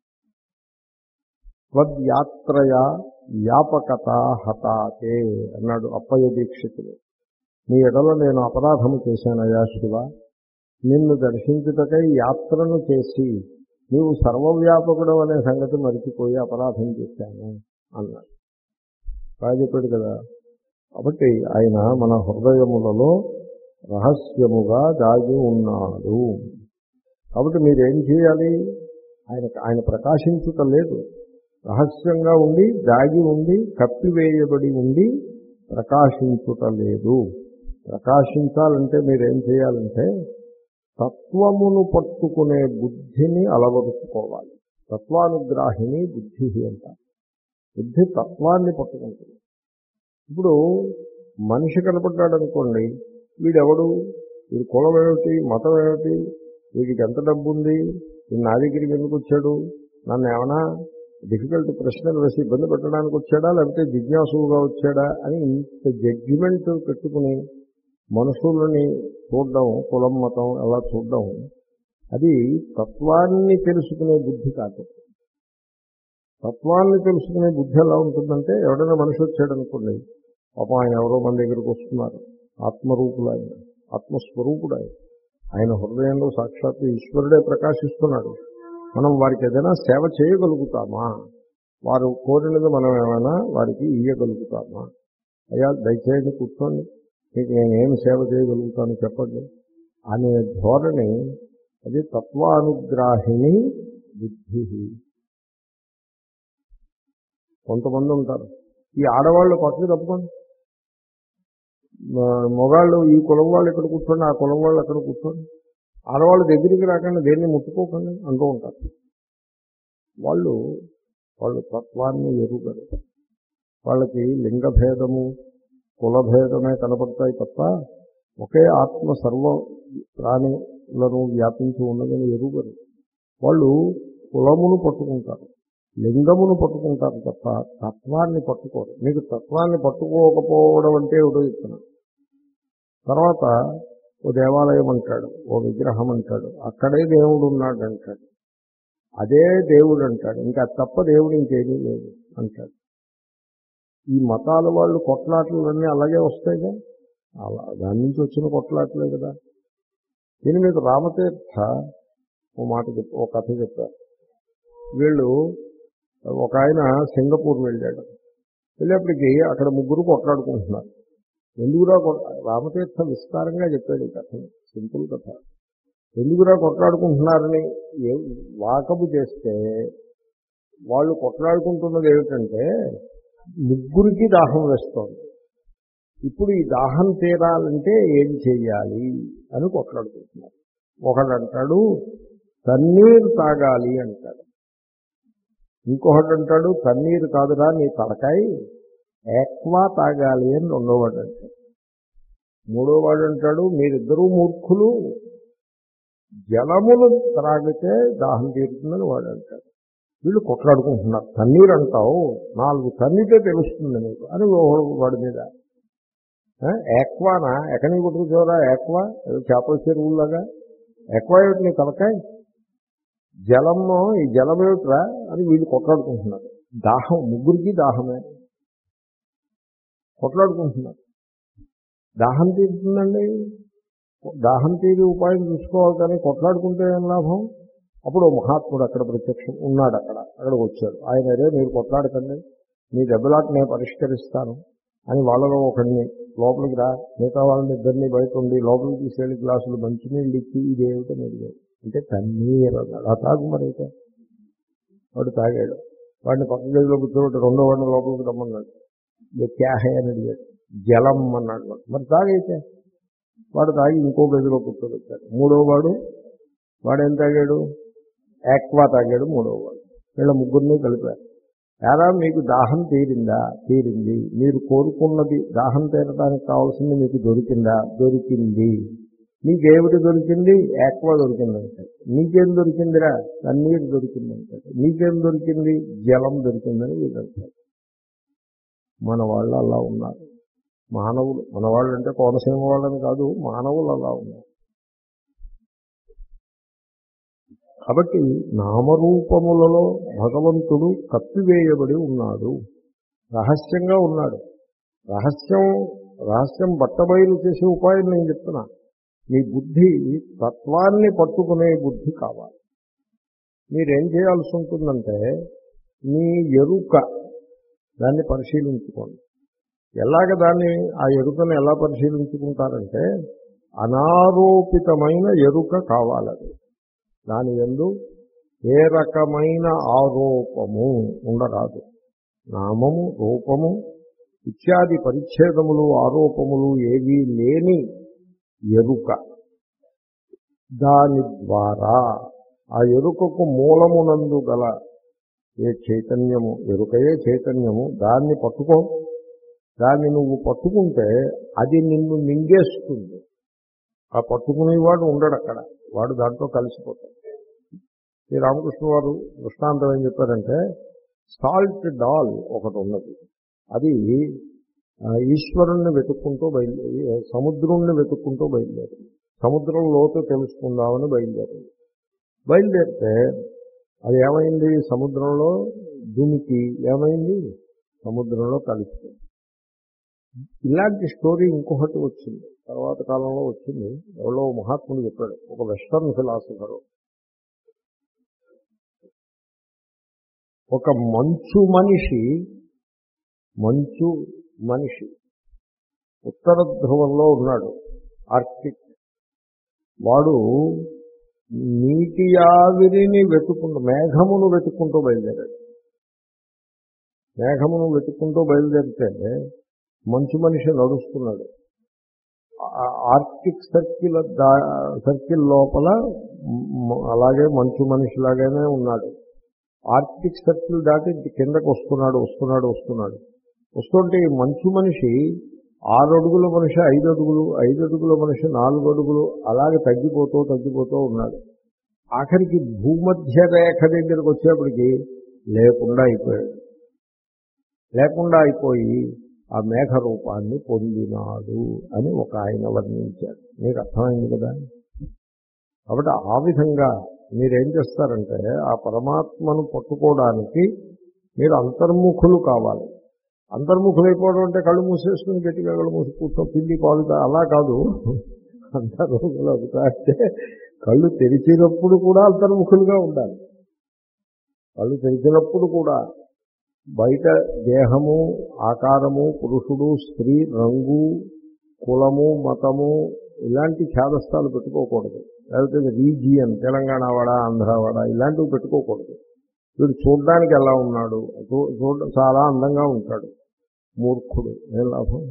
త్వద్యాత్రయా వ్యాపకత హతాతే అన్నాడు అప్పయ్య దీక్షితుడు. నీ ఎడల నేను అపరాధము చేశానయా శివ, నిన్ను దర్శించుటకై యాత్రను చేసి నీవు సర్వవ్యాపకుడు అనే సంగతి మరిచిపోయి అపరాధం చేశాను అన్నాడు. బాగా చెప్పాడు కదా. కాబట్టి ఆయన మన హృదయములలో రహస్యముగా దాగి ఉన్నాడు. కాబట్టి మీరేం చేయాలి? ఆయన ఆయన ప్రకాశించుట లేదు, రహస్యంగా ఉండి దాగి ఉండి కప్పివేయబడి ఉండి ప్రకాశించుట లేదు. ప్రకాశించాలంటే మీరేం చేయాలంటే తత్వమును పట్టుకునే బుద్ధిని అలవరుచుకోవాలి. తత్వానుగ్రాహిణి బుద్ధి అంటారు. బుద్ధి తత్వాన్ని పట్టుకుంటుంది. ఇప్పుడు మనిషి కనపడ్డాడు అనుకోండి, వీడెవడు, వీడి కులం ఏమిటి, మతం ఏమిటి, వీడికి ఎంత డబ్బు ఉంది, వీడు నా దగ్గరికి ఎందుకు వచ్చాడు, నన్ను ఏమైనా డిఫికల్ట్ ప్రశ్నలు వేసి ఇబ్బంది పెట్టడానికి వచ్చాడా లేకపోతే జిజ్ఞాసుగా వచ్చాడా అని ఇంత జడ్జిమెంట్ పెట్టుకుని మనుషులని చూడడం, కులం మతం ఎలా చూడడం, అది తత్వాన్ని తెలుసుకునే బుద్ధి కాదు. తత్వాన్ని తెలుసుకునే బుద్ధి ఎలా ఉంటుందంటే, ఎవడైనా మనిషి వచ్చాడనుకోండి, పాపం ఆయన ఎవరో మన దగ్గరికి వస్తున్నారు, ఆత్మరూపులు ఆయన, ఆత్మస్వరూపుడు ఆయన, ఆయన హృదయంలో సాక్షాత్తు ఈశ్వరుడే ప్రకాశిస్తున్నాడు. మనం వారికి ఏదైనా సేవ చేయగలుగుతామా, వారు కోరినది మనం ఏమైనా వారికి ఇయ్యగలుగుతామా? అయ్యా దయచేయండి కూర్చోండి, మీకు నేనేం సేవ చేయగలుగుతాను చెప్పండి అనే ధోరణి, అది తత్వానుగ్రాహిణి బుద్ధి. కొంతమంది ఉంటారు, ఈ ఆడవాళ్ళు పక్కకి తప్పుకోండి, మగవాళ్ళు ఈ కులం వాళ్ళు ఇక్కడ కూర్చోండి, ఆ కులం వాళ్ళు అక్కడ కూర్చోండి, ఆడవాళ్ళు దగ్గరికి రాకుండా దేన్ని ముట్టుకోకండి అంటూ ఉంటారు. వాళ్ళు వాళ్ళు తత్వాన్ని ఎరుగరు. వాళ్ళకి లింగభేదము, కులభేదమే కనపడతాయి తప్ప ఒకే ఆత్మ సర్వ ప్రాణులను వ్యాపించి ఉన్నదని ఎరుగరు. వాళ్ళు కులమును పట్టుకుంటారు, లింగమును పట్టుకుంటారు తప్ప తత్వాన్ని పట్టుకోరు. మీకు తత్వాన్ని పట్టుకోకపోవడం అంటే ఏదో చెప్తున్నాను. తర్వాత ఓ దేవాలయం అంటాడు, ఓ విగ్రహం అంటాడు, అక్కడే దేవుడు ఉన్నాడు అంటాడు, అదే దేవుడు అంటాడు, ఇంకా తప్ప దేవుడు ఇంకేమీ లేదు అంటాడు. ఈ మతాల వాళ్ళు కొట్లాటలన్నీ అలాగే వస్తాయిగా, అలా దాని నుంచి వచ్చిన కొట్లాటలే కదా. దీని మీద రామతీర్థ ఓ మాట చెప్ప ఓ కథ చెప్పారు. వీళ్ళు ఒక ఆయన సింగపూర్ వెళ్ళాడు. వెళ్ళేప్పటికీ అక్కడ ముగ్గురు కొట్లాడుకుంటున్నారు. ఎందుకురా రామతీర్థ విస్తారంగా చెప్పాడు ఈ కథని, సింపుల్ కథ. ఎందుకురా కొట్లాడుకుంటున్నారని ఏ వాకబు చేస్తే వాళ్ళు కొట్లాడుకుంటున్నది ఏమిటంటే, ముగ్గురికి దాహం వేస్తోంది. ఇప్పుడు ఈ దాహం తీరాలంటే ఏం చెయ్యాలి అని కొట్లాడుకుంటున్నారు. ఒకడు అంటాడు తన్నీరు తాగాలి అంటాడు, ఇంకొకటి అంటాడు తన్నీరు కాదురా నీ తలకాయ ఎక్కువ తాగాలి అని రెండోవాడు అంటాడు. మూడోవాడు అంటాడు మీరిద్దరూ మూర్ఖులు, జలములు త్రాగితే దాహం తీరుతుందని వాడు అంటాడు. వీళ్ళు కొట్లాడుకుంటున్నారు. తన్నీరు అంటావు, నాలుగు తన్నీటే తెలుస్తుంది నీకు అని వాడి మీద. ఎక్కువనా ఎక్కడి నుంచి కొట్టుకుచోరా, ఎక్కువ చేపల చెరువులాగా ఎక్కువ ఏమిటి నీ తలకాయ, జలము ఈ జలం ఏమిట్రా అని వీళ్ళు కొట్లాడుకుంటున్నారు. దాహం, ముగ్గురికి దాహమే, కొట్లాడుకుంటున్నారు. దాహం తీరుతుందండి, దాహం తీరి ఉపాయం చూసుకోవాలి, కానీ కొట్లాడుకుంటే ఏం లాభం? అప్పుడు మహాత్ముడు అక్కడ ప్రత్యక్షం ఉన్నాడు, అక్కడ అక్కడికి వచ్చాడు. ఆయన అదే మీరు కొట్లాడకండి, మీ దెబ్బలాట నేను పరిష్కరిస్తాను అని వాళ్ళలో ఒకడిని లోపలికి రా, మిగతా వాళ్ళని ఇద్దరిని బయట ఉండి లోపలికి తీసుకెళ్ళి గ్లాసులు మంచినీళ్ళు ఇచ్చి ఇదేమిటో మీరు అంటే తన్నీరు అన్నాడు. ఆ తాగు మరి అయితే వాడు తాగాడు. వాడిని పక్క గదిలో కూర్చోబెట్టి రెండో వాడిని లోపలికి రమ్మన్నాడు. క్యాహే అని అడిగాడు. జలం అన్నాడు వాడు. మరి తాగైతే వాడు తాగి ఇంకో గదిలో కూర్చోబెట్టాడు. మూడో వాడు వాడేం తాగాడు, యాక్వా తాగాడు మూడో వాడు. వీళ్ళ ముగ్గురిని కలిపారు. ఎలా మీకు దాహం తీరిందా? తీరింది. మీరు కోరుకున్నది దాహం తీరడానికి కావాల్సింది మీకు దొరికిందా? దొరికింది. నీకేమిటి దొరికింది? యాక్వా దొరికిందంటే. నీకేం దొరికిందిరా? తన్నీరు దొరికిందంటే. నీకేం దొరికింది? జలం దొరికిందని వీళ్ళంటారు. మన వాళ్ళు అలా ఉన్నారు, మానవులు. మన వాళ్ళు అంటే కోనసీమ వాళ్ళని కాదు, మానవులు అలా ఉన్నారు. కాబట్టి నామరూపములలో భగవంతుడు కప్పివేయబడి ఉన్నాడు, రహస్యంగా ఉన్నాడు. రహస్యం రహస్యం బట్టబయలు చేసే ఉపాయం నేను చెప్తున్నా. మీ బుద్ధి తత్వాన్ని పట్టుకునే బుద్ధి కావాలి. మీరేం చేయాల్సి ఉంటుందంటే మీ ఎరుక దాన్ని పరిశీలించుకోండి. ఎలాగ దాన్ని ఆ ఎరుకను ఎలా పరిశీలించుకుంటారంటే అనారోపితమైన ఎరుక కావాలని. దాని యందు ఏ రకమైన ఆరోపము ఉండరాదు. నామము, రూపము ఇత్యాది పరిచ్ఛేదములు, ఆరోపములు ఏవీ లేని ఎరుక. దాని ద్వారా ఆ ఎరుకకు మూలమునందు గల ఏ చైతన్యము, ఎరుకయే చైతన్యము, దాన్ని పట్టుకో. దాన్ని నువ్వు పట్టుకుంటే అది నిన్ను మింగేస్తుంది. ఆ పట్టుకునేవాడు ఉండడు అక్కడ, వాడు దాంట్లో కలిసిపోతాడు. శ్రీ రామకృష్ణ వారు దృష్టాంతం ఏం చెప్పారంటే, సాల్ట్ డాల్ ఒకటి ఉన్నది. అది ఈశ్వరుణ్ణి వెతుక్కుంటూ బయలుదేరి సముద్రుణ్ణి వెతుక్కుంటూ బయలుదేరింది. సముద్రం లోతు తెలుసుకుందామని బయలుదేరింది. బయలుదేరితే అది ఏమైంది, సముద్రంలో దునికి ఏమైంది, సముద్రంలో కలిసిపోయింది. ఇలాంటి స్టోరీ ఇంకొకటి వచ్చింది, తర్వాత కాలంలో వచ్చింది. ఎవరో మహాత్ముడు చెప్పాడు, ఒక వెస్టర్న్ ఫిలాసఫరు. ఒక మంచు మనిషి మంచు మనిషి ఉత్తర ధ్రువంలో ఉన్నాడు, ఆర్కిటిక్. వాడు నీటి ఆవిరిని వెతుకుంటూ మేఘమును వెతుక్కుంటూ బయలుదేరాడు. మేఘమును వెతుక్కుంటూ బయలుదేరితే మంచు మనిషి నడుస్తున్నాడు. ఆర్కిటిక్ సర్కిల్ సర్కిల్ లోపల అలాగే మంచు మనిషిలాగానే ఉన్నాడు. ఆర్కిటిక్ సర్కిల్ దాటి కిందకు వస్తున్నాడు వస్తున్నాడు వస్తున్నాడు వస్తుంటే ఈ మంచు మనిషి ఆరు అడుగుల మనిషి ఐదు అడుగులు ఐదు అడుగుల మనిషి నాలుగు అడుగులు అలాగే తగ్గిపోతూ తగ్గిపోతూ ఉన్నాడు. ఆఖరికి భూమధ్య రేఖ దగ్గరకు వచ్చేప్పటికి లేకుండా అయిపోయాడు. లేకుండా అయిపోయి ఆ మేఘ రూపాన్ని పొందినాడు అని ఒక ఆయన వర్ణించాడు. మీకు అర్థమైంది కదా. కాబట్టి ఆ విధంగా మీరేం చేస్తారంటే ఆ పరమాత్మను పట్టుకోవడానికి మీరు అంతర్ముఖులు కావాలి. అంతర్ముఖులైపోవడం అంటే కళ్ళు మూసేసుకుని గట్టిగా కళ్ళు మూసి కూర్చో పిల్లి పాలు అలా కాదు. అంతర్ముఖులు అవుతారంటే కళ్ళు తెరిచినప్పుడు కూడా అంతర్ముఖులుగా ఉండాలి. కళ్ళు తెరిచినప్పుడు కూడా బయట దేహము, ఆకారము, పురుషుడు, స్త్రీ, రంగు, కులము, మతము ఇలాంటి ఛాదస్థాలు పెట్టుకోకూడదు. లేకపోతే రీజియన్ తెలంగాణ వాడ, ఆంధ్రవాడ ఇలాంటివి పెట్టుకోకూడదు. వీడు చూడడానికి ఎలా ఉన్నాడు, చూడ చాలా అందంగా ఉంటాడు, మూర్ఖుడు, ఏం లాభం.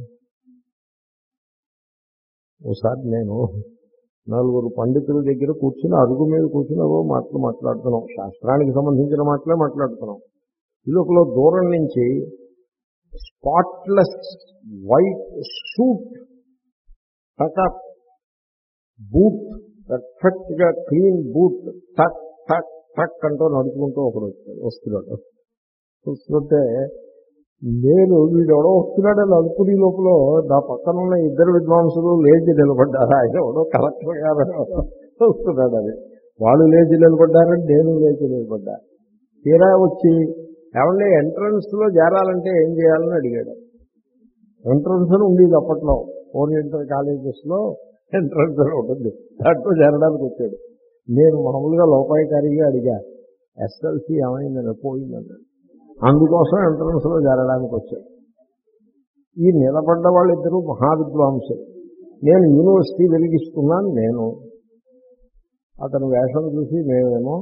ఓసారి నేను నలుగురు పండితుల దగ్గర కూర్చుని అరుగు మీద కూర్చుని అవో మాటలు మాట్లాడుతున్నాం, శాస్త్రానికి సంబంధించిన మాటలే మాట్లాడుతున్నాం. ఈ లోపల దూరం నుంచి spotless white suit tuck boot perfect గా క్లీన్ బూట్ టక్ టక్ టక్ అంటూ నడుచుకుంటూ ఒకడు వచ్చాడు వస్తున్నాడు. వస్తుంటే నేను వీడు ఎవడో వస్తున్నాడని అనుకునే లోపల నా పక్కన ఉన్న ఇద్దరు విద్వాంసులు లేచి నిలబడ్డారు. ఆయన ఎవడో కలెక్టర్ గారు వస్తున్నాడు అని వాళ్ళు లేచి నిలబడ్డారని నేను లేచి నిలబడ్డా. తీరా వచ్చి ఏమంటే ఎంట్రన్స్ లో చేరాలంటే ఏం చేయాలని అడిగాడు. ఎంట్రన్స్ అని ఉండేది అప్పట్లో, ఓరియంటల్ కాలేజెస్ లో ఎంట్రన్స్ అని ఉంటుంది, దాంట్లో చేరడానికి వచ్చాడు. నేను మామూలుగా లోపాయికారిగా అడిగా, ఎస్ఎల్సీ ఏమైందని పోయిందన్నాడు. అందుకోసం ఎంట్రన్స్ లో చేరడానికి వచ్చాడు. ఈ నిలబడ్డ వాళ్ళిద్దరూ మహావిద్వాంసులు. నేను యూనివర్సిటీ వెలిగిస్తున్నాను. నేను అతని వేషం చూసి మేమేమో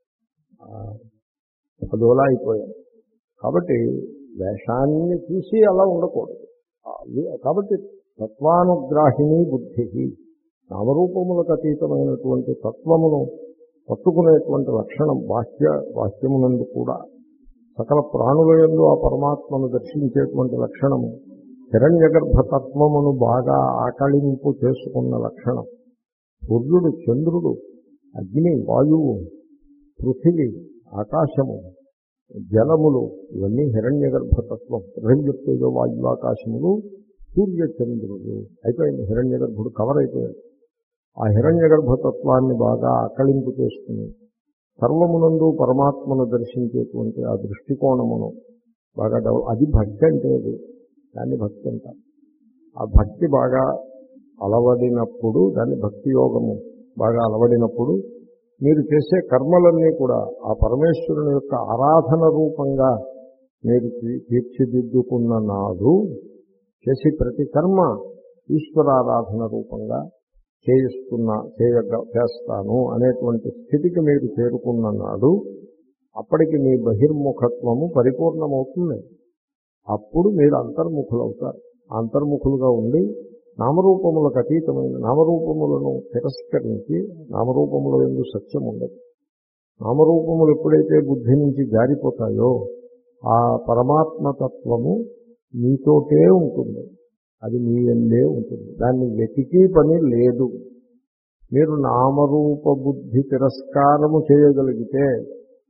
అదోలా అయిపోయాం. కాబట్టి వేషాన్ని చూసి అలా ఉండకూడదు. కాబట్టి తత్వానుగ్రాహిణీ బుద్ధి, నామరూపములకు అతీతమైనటువంటి తత్వమును పట్టుకునేటువంటి లక్షణం బాహ్య బాహ్యమునందు కూడా సకల ప్రాణుల యందు ఆ పరమాత్మను దర్శించేటువంటి లక్షణము, హిరణ్య గర్భతత్వమును బాగా ఆకళింపు చేసుకున్న లక్షణం. సూర్యుడు, చంద్రుడు, అగ్ని, వాయువు, పృథివీ, ఆకాశము, జలములు ఇవన్నీ హిరణ్య గర్భతత్వం. హిరణ్య చెప్తేదో వాయువాకాశములు, సూర్య చంద్రుడు అయిపోయింది. హిరణ్య గర్భుడు కవర్ అయిపోయాడు. ఆ హిరణ్య గర్భతత్వాన్ని బాగా ఆకళింపు చేసుకుని సర్వమునందు పరమాత్మను దర్శించేటువంటి ఆ దృష్టికోణమును బాగా డెవలప్, అది భక్తి అంటే అది, దాన్ని భక్తి అంటారు. ఆ భక్తి బాగా అలవడినప్పుడు, దాన్ని భక్తి యోగము బాగా అలవడినప్పుడు మీరు చేసే కర్మలన్నీ కూడా ఆ పరమేశ్వరుని యొక్క ఆరాధన రూపంగా మీరు తీర్చిదిద్దుకున్న నాడు చేసి ప్రతి కర్మ ఈశ్వరారాధన రూపంగా చేయిస్తున్నా చేయగ చేస్తాను అనేటువంటి స్థితికి మీరు చేరుకున్న నాడు అప్పటికి మీ బహిర్ముఖత్వము పరిపూర్ణమవుతుంది. అప్పుడు మీరు అంతర్ముఖులవుతారు. అంతర్ముఖులుగా ఉండి నామరూపములకు అతీతమైన నామరూపములను తిరస్కరించి, నామరూపముల యందు సత్యం ఉండదు. నామరూపములు ఎప్పుడైతే బుద్ధి నుంచి జారిపోతాయో ఆ పరమాత్మతత్వము మీతోటే ఉంటుంది, అది మీ యందే ఉంటుంది. దాన్ని వెతికి పని లేదు. మీరు నామరూప బుద్ధి తిరస్కారము చేయగలిగితే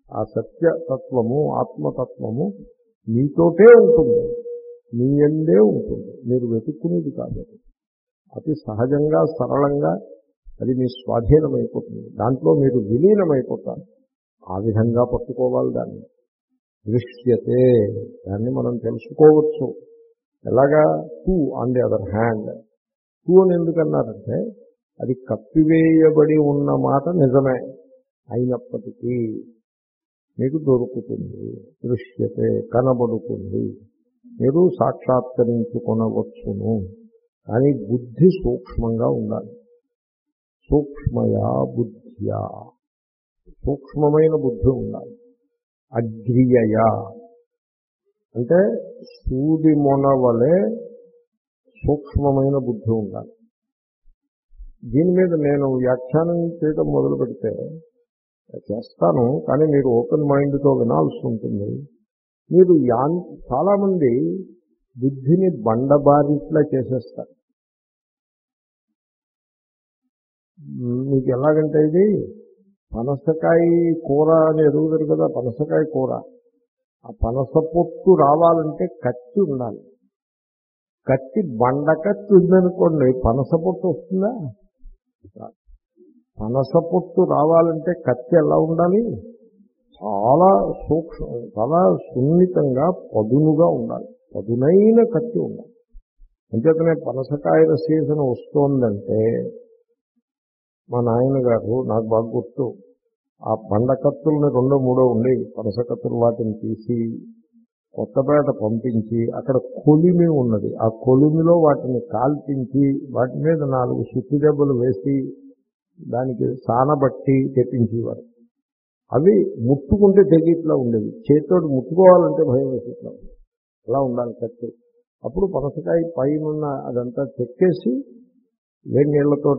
ఆ సత్యతత్వము ఆత్మతత్వము మీతోటే ఉంటుంది, మీ యందే ఉంటుంది, మీరు వెతుక్కునేది కాదు. అతి సహజంగా సరళంగా అది మీ స్వాధీనమైపోతుంది, దాంట్లో మీరు విలీనమైపోతారు. ఆ విధంగా పట్టుకోవాలి దాన్ని. దృశ్యతే, దాన్ని మనం తెలుసుకోవచ్చు. ఎలాగా? Two on the other hand. Two అని ఎందుకన్నారంటే అది కప్పివేయబడి ఉన్న మాట నిజమే అయినప్పటికీ మీకు దొరుకుతుంది. దృశ్యతే, కనబడుతుంది, మీరు సాక్షాత్కరించుకొనవచ్చును. కానీ బుద్ధి సూక్ష్మంగా ఉండాలి. సూక్ష్మయా బుద్ధ్యా, సూక్ష్మమైన బుద్ధి ఉండాలి. అగ్రియయా అంటే సూది మొన వలె సూక్ష్మమైన బుద్ధి ఉండాలి. దీని మీద నేను వ్యాఖ్యానం చేయడం మొదలు పెడితే చేస్తాను, కానీ మీరు ఓపెన్ మైండ్తో వినాల్సి ఉంటుంది. మీరు యాన్ చాలామంది బుద్ధిని బండబారిట్లా చేసేస్తారు. మీకు ఎలాగంటే ఇది పనసకాయ కూర అని ఎరుగుతారు కదా, పనసకాయ కూర. ఆ పనస పొట్టు రావాలంటే కత్తి ఉండాలి. కత్తి బండ కత్తి ఉందనుకోండి, పనస పొట్టు వస్తుందా? పనస పొట్టు రావాలంటే కత్తి ఎలా ఉండాలి? చాలా సూక్ష్మ, చాలా సున్నితంగా పదునుగా ఉండాలి, పదునైన కత్తి ఉండాలి. అంచేతనే పనసకాయల సీజన్ వస్తోందంటే మా నాయనగారు, నాకు బాగా గుర్తు, ఆ బండ కత్తుల్ని రెండో మూడో ఉండి పనస కత్తులు వాటిని తీసి కొత్తపేట పంపించి అక్కడ కొలిమి ఉన్నది, ఆ కొలిమిలో వాటిని కాల్పించి వాటి మీద నాలుగు సుత్తి దెబ్బలు వేసి దానికి సానబట్టి తెప్పించేవారు. అవి ముట్టుకుంటే తెగిట్లా ఉండేవి, చేతితోటి ముట్టుకోవాలంటే భయం వేసేట్లా ఉంది. అలా ఉండాలి కత్తి. అప్పుడు పనసకాయ పైన అదంతా చెక్కేసి వేడి నీళ్లతో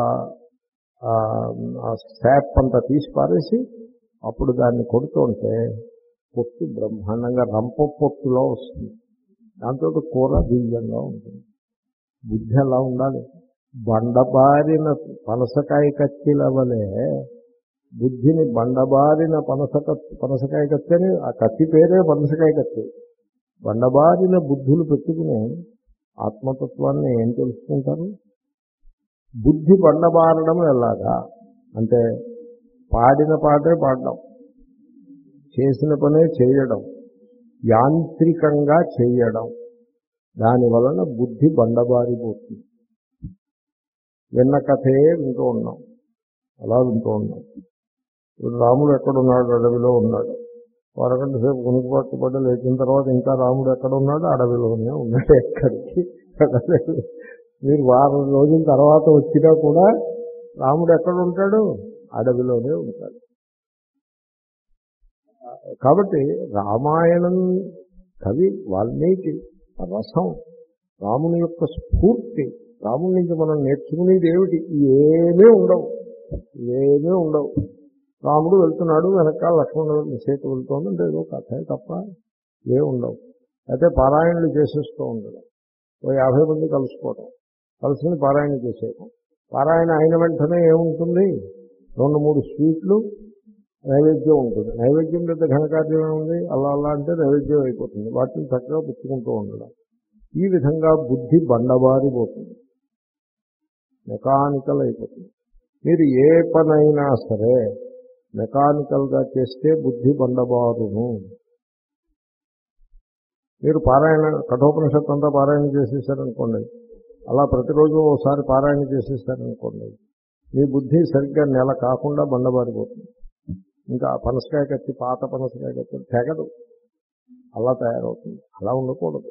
ఆ శాప్ అంతా తీసి పారేసి అప్పుడు దాన్ని కొడుతుంటే పొట్టు బ్రహ్మాండంగా రంప పొట్టులో వస్తుంది. దాంతో కూర దివ్యంగా ఉంటుంది. బుద్ధి అలా ఉండాలి. బండబారిన పనసకాయ కత్తిల వలె బుద్ధిని బండబారిన పనస పనసకాయ కత్తి అని, ఆ కత్తి పేరే పనసకాయ కత్తి. బండబారిన బుద్ధులు పెట్టుకుని ఆత్మతత్వాన్ని ఏం తెలుసుకుంటారు? బుద్ధి బండబారడం ఎలాగా అంటే పాడిన పాటే పాడడం, చేసిన పనే చేయడం, యాంత్రికంగా చేయడం. దానివలన బుద్ధి బండబారిపోతుంది. విన్న కథే వింటూ ఉన్నాం, అలా వింటూ ఉన్నాం. ఇప్పుడు రాముడు ఎక్కడున్నాడు? అడవిలో ఉన్నాడు. అరగంట సేపు కొనుక్కుబాటు పడ్డ లేచిన తర్వాత ఇంకా రాముడు ఎక్కడ ఉన్నాడు? అడవిలోనే ఉన్నాడు. ఎక్కడికి వెళ్ళలేదు. మీరు వారం రోజుల తర్వాత వచ్చినా కూడా రాముడు ఎక్కడ ఉంటాడు? అడవిలోనే ఉంటాడు. కాబట్టి రామాయణం కవి వాల్మీకి రసం, రాముని యొక్క స్ఫూర్తి, రాముడి నుంచి మనం నేర్చుకునేది ఏమిటి? ఏమీ ఉండవు, ఏమీ ఉండవు. రాముడు వెళ్తున్నాడు, వెనకాల లక్ష్మణుడు సీత వెళ్తోంది అంటే ఏదో కథ తప్ప ఏ ఉండవు. అయితే పారాయణలు చేసేస్తూ ఉండడం, ఓ యాభై మంది కలుసుకోవటం, కలిసి పారాయణ చేసేయటం. పారాయణ అయిన వెంటనే ఏముంటుంది? రెండు మూడు స్వీట్లు, నైవేద్యం ఉంటుంది. నైవేద్యం పెద్ద ఘనకార్యమే ఉంది, అలా అలా అంటే నైవేద్యం అయిపోతుంది. వాటిని చక్కగా పుచ్చుకుంటూ ఉండడం. ఈ విధంగా బుద్ధి బండబారిపోతుంది, మెకానికల్ అయిపోతుంది. మీరు ఏ పనైనా సరే మెకానికల్గా చేస్తే బుద్ధి బండబారును. మీరు పారాయణ కఠోపనిషత్తు అంతా పారాయణ చేసేసారనుకోండి, అలా ప్రతిరోజు ఒకసారి పారాయణ చేసేసారనుకోండి, మీ బుద్ధి సరిగ్గా నెల కాకుండా బండబారిపోతుంది. ఇంకా పనసకాయ కత్తి, పాత పనసకాయ కత్తి తెగదు, అలా తయారవుతుంది. అలా ఉండకూడదు.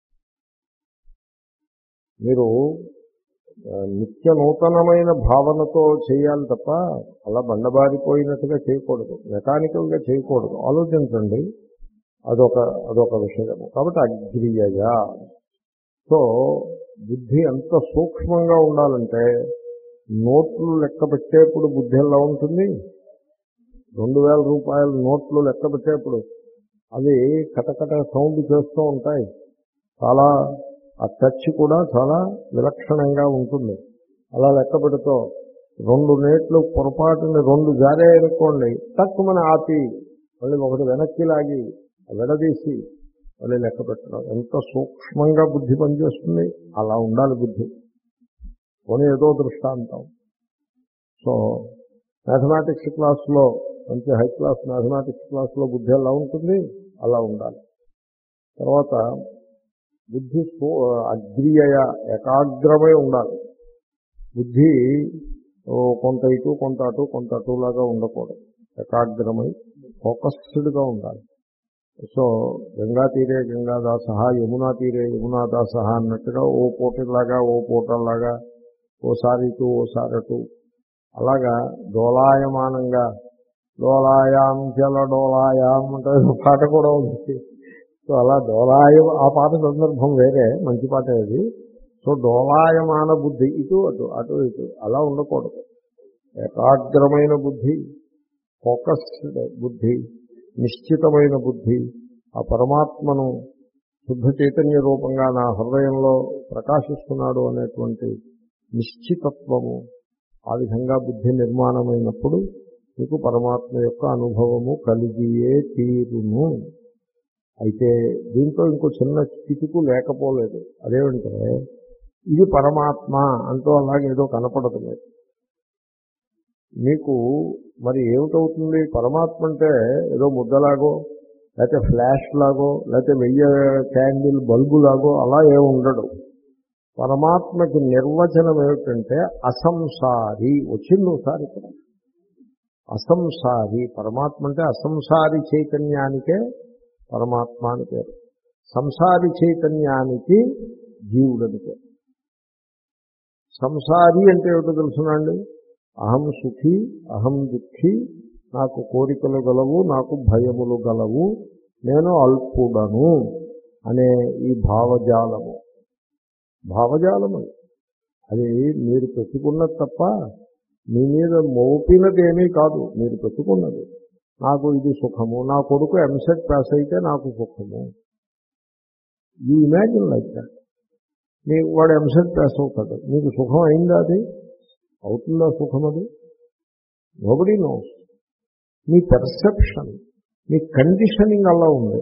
మీరు నిత్య నూతనమైన భావనతో చేయాలి తప్ప అలా బండబారిపోయినట్టుగా చేయకూడదు, మెకానికల్గా చేయకూడదు. ఆలోచించండి, అదొక అదొక విషయము. కాబట్టి అగ్రియయ. సో బుద్ధి ఎంత సూక్ష్మంగా ఉండాలంటే నోట్లు లెక్క పెట్టేప్పుడు బుద్ధి ఎలా ఉంటుంది? రెండు వేల రూపాయల నోట్లు లెక్క పెట్టేప్పుడు అవి కటకట సౌండ్ చేస్తూ ఉంటాయి. చాలా ఆ టచ్ కూడా చాలా విలక్షణంగా ఉంటుంది. అలా లెక్క పెడుతూ రెండు నేట్లు పొరపాటుని రెండు జారే అనుకోండి, తక్కువని ఆపి మళ్ళీ ఒకటి వెనక్కి లాగి విడదీసి మళ్ళీ లెక్క పెట్టడం. ఎంత సూక్ష్మంగా బుద్ధి పనిచేస్తుంది. అలా ఉండాలి బుద్ధి. పోనీ ఏదో దృష్టాంతం. సో మ్యాథమెటిక్స్ క్లాస్లో, మంచి హై క్లాస్ మ్యాథమెటిక్స్ క్లాస్లో బుద్ధి ఎలా ఉంటుంది, అలా ఉండాలి. తర్వాత బుద్ధి అగ్రియయ ఏకాగ్రమై ఉండాలి. బుద్ధి కొంత ఇటు కొంత అటు కొంత అటులాగా ఉండకూడదు. ఏకాగ్రమై ఫోకస్డ్గా ఉండాలి. సో గంగా తీరే గంగాదాస, యమునా తీరే యమునాదాస అన్నట్టుగా ఓ పూటలాగా ఓ పూటలాగా ఓసారి ఇటు ఓసారి అటు అలాగా డోలాయమానంగా డోలాయాం చల డోలాయాం అంటే పాట కూడా ఉంది. సో అలా డోలాయ ఆ పాట సందర్భం వేరే, మంచి పాట అది. సో డోలాయమాన బుద్ధి ఇటు అటు అటు ఇటు అలా ఉండకూడదు. ఏకాగ్రమైన బుద్ధి, ఫోకస్డ్ బుద్ధి, నిశ్చితమైన బుద్ధి, ఆ పరమాత్మను శుద్ధ చైతన్య రూపంగా నా హృదయంలో ప్రకాశిస్తున్నాడు అనేటువంటి నిశ్చితత్వము, ఆ విధంగా బుద్ధి నిర్మాణమైనప్పుడు మీకు పరమాత్మ యొక్క అనుభవము కలిగియే తీరును. అయితే దీంట్లో ఇంకో చిన్న కిటుకు లేకపోలేదు. అదేమంటే ఇది పరమాత్మ అంటూ అలాగేదో కనపడదు లేదు మీకు. మరి ఏమిటవుతుంది? పరమాత్మ అంటే ఏదో ముద్దలాగో లేకపోతే ఫ్లాష్ లాగో లేకపోతే వెయ్యి క్యాండిల్ బల్బు లాగో అలా ఏమి ఉండడు. పరమాత్మకి నిర్వచనం ఏమిటంటే అసంసారి. వచ్చింది ఒకసారి ఇక్కడ అసంసారి. పరమాత్మ అంటే అసంసారి చైతన్యానికే పరమాత్మ అని పేరు. సంసారి చైతన్యానికి జీవుడని పేరు. సంసారి అంటే ఏమిటో తెలుసునండి. అహం సుఖీ, అహం దుఃఖీ, నాకు కోరికలు గలవు, నాకు భయములు గలవు, నేను అల్పుడను అనే ఈ భావజాలము. భావజాలము అది మీరు పెట్టుకున్నది తప్ప మీ మీద మోపినదేమీ కాదు. మీరు పెట్టుకున్నది. నాకు ఇది సుఖము, నా కొడుకు ఎంసెట్ పాస్ అయితే నాకు సుఖము. You imagine like that. మీ వాడు ఎంసెట్ పాస్ అవుతాడు, మీకు సుఖం అయిందా? అది అవుతుందా సుఖం? అది నోబడీ నోస్. మీ పెర్సెప్షన్, మీ కండిషనింగ్ అలా ఉంది.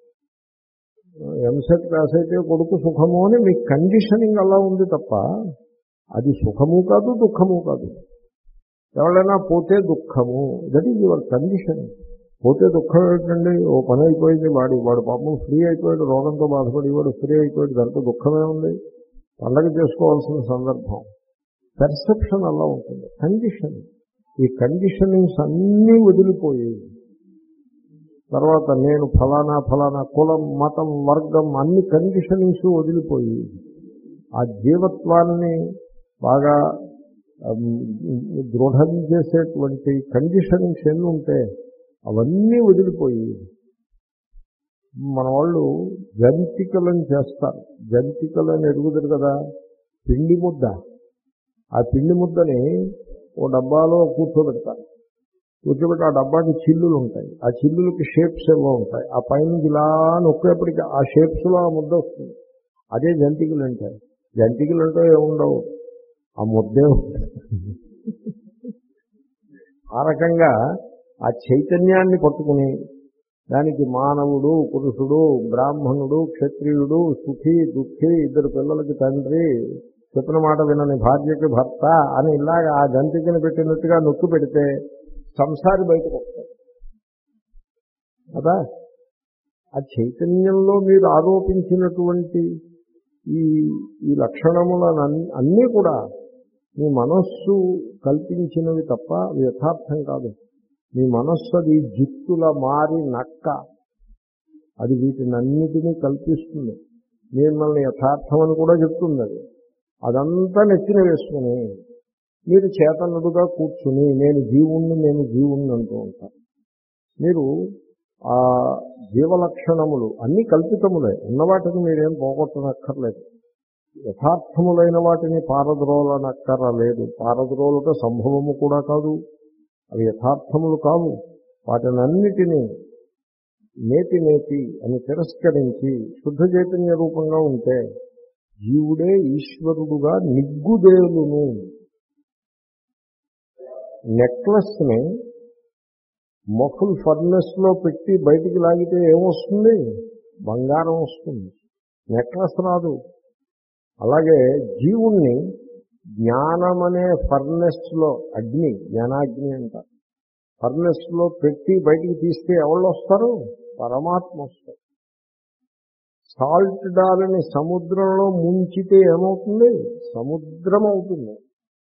ఎంసెట్ పాస్ అయితే కొడుకు సుఖము అని మీ కండిషనింగ్ అలా ఉంది తప్ప అది సుఖము కాదు, దుఃఖము కాదు. ఎవరైనా పోతే దుఃఖము, దట్ ఈజ్ యువర్ కండిషనింగ్. పోతే దుఃఖం ఏంటండి? ఓ పని అయిపోయింది, వాడి వాడు పాపం ఫ్రీ అయిపోయాడు, రోగంతో బాధపడి వాడు ఫ్రీ అయిపోయాడు, దాంట్లో దుఃఖమే ఉంది. పండగ చేసుకోవాల్సిన సందర్భం. పెర్సెప్షన్ అలా ఉంటుంది. కండిషన్, ఈ కండిషనింగ్స్ అన్నీ వదిలిపోయి తర్వాత నేను ఫలానా ఫలానా కులం, మతం, వర్గం అన్ని కండిషనింగ్స్ వదిలిపోయి ఆ జీవత్వాన్ని బాగా దృఢం చేసేటువంటి కండిషనింగ్స్ ఎన్ని ఉంటే అవన్నీ వదిలిపోయి మన వాళ్ళు జంతికలను చేస్తారు. జంతికలను ఎరుగుతారు కదా, పిండి ముద్ద. ఆ పిండి ముద్దని ఓ డబ్బాలో కూర్చోబెడతారు. కూర్చోబెట్టి ఆ డబ్బాకి చిల్లులు ఉంటాయి. ఆ చిల్లులకి షేప్స్ ఏవో ఉంటాయి. ఆ పైన ఇలా నొక్కేపటికి ఆ షేప్స్లో ఆ ముద్ద వస్తుంది. అదే జంతికలు ఉంటాయి. జంతికలు అంటే ఏముండవు, ఆ ముద్దే ఉంటుంది. ఆ రకంగా ఆ చైతన్యాన్ని పట్టుకుని దానికి మానవుడు, పురుషుడు, బ్రాహ్మణుడు, క్షత్రియుడు, సుఖీ, దుఃఖీ, ఇద్దరు పిల్లలకి తండ్రి, చెప్పిన మాట వినని భార్యకి భర్త అని ఇలాగా ఆ జంతికని పెట్టినట్టుగా నొక్కి పెడితే సంసారి బయటకు వస్తాడు కదా. ఆ చైతన్యంలో మీరు ఆరోపించినటువంటి ఈ ఈ లక్షణములను అన్నీ కూడా మీ మనస్సు కల్పించినవి తప్ప యథార్థం కాదు. మీ మనస్సు అది జిత్తుల మారి నక్క, అది వీటినన్నిటినీ కల్పిస్తుంది. మిమ్మల్ని యథార్థం అని కూడా చెప్తుంది. అది అదంతా నెత్తిన వేసుకుని మీరు చేతనుడుగా కూర్చుని నేను జీవుణ్ణి నేను జీవుణ్ణి అంటూ ఉంటారు. మీరు ఆ జీవలక్షణములు అన్నీ కల్పితములే, ఉన్నవాటిని మీరేం పోగొట్టనక్కర్లేదు. యథార్థములైన వాటిని పారద్రోలనక్కరలేదు. పారద్రోలతో సంభవము కూడా కాదు, అవి యథార్థములు కావు. వాటినన్నిటినీ నేతి నేతి అని తిరస్కరించి శుద్ధ చైతన్య రూపంగా ఉంటే జీవుడే ఈశ్వరుడుగా నిగ్గుదేలును. నెక్లెస్ని మఫుల్ ఫర్నెస్లో పెట్టి బయటికి లాగితే ఏమొస్తుంది? బంగారం వస్తుంది, నెక్లెస్ రాదు. అలాగే జీవుణ్ణి జ్ఞానమనే ఫర్నెస్లో, అగ్ని, జ్ఞానాగ్ని అంట, ఫర్నెస్లో పెట్టి బయటికి తీస్తే ఎవళ్ళు వస్తారు? పరమాత్మ వస్తారు. సాల్ట్ డాల్ని సముద్రంలో ముంచితే ఏమవుతుంది? సముద్రం అవుతుంది.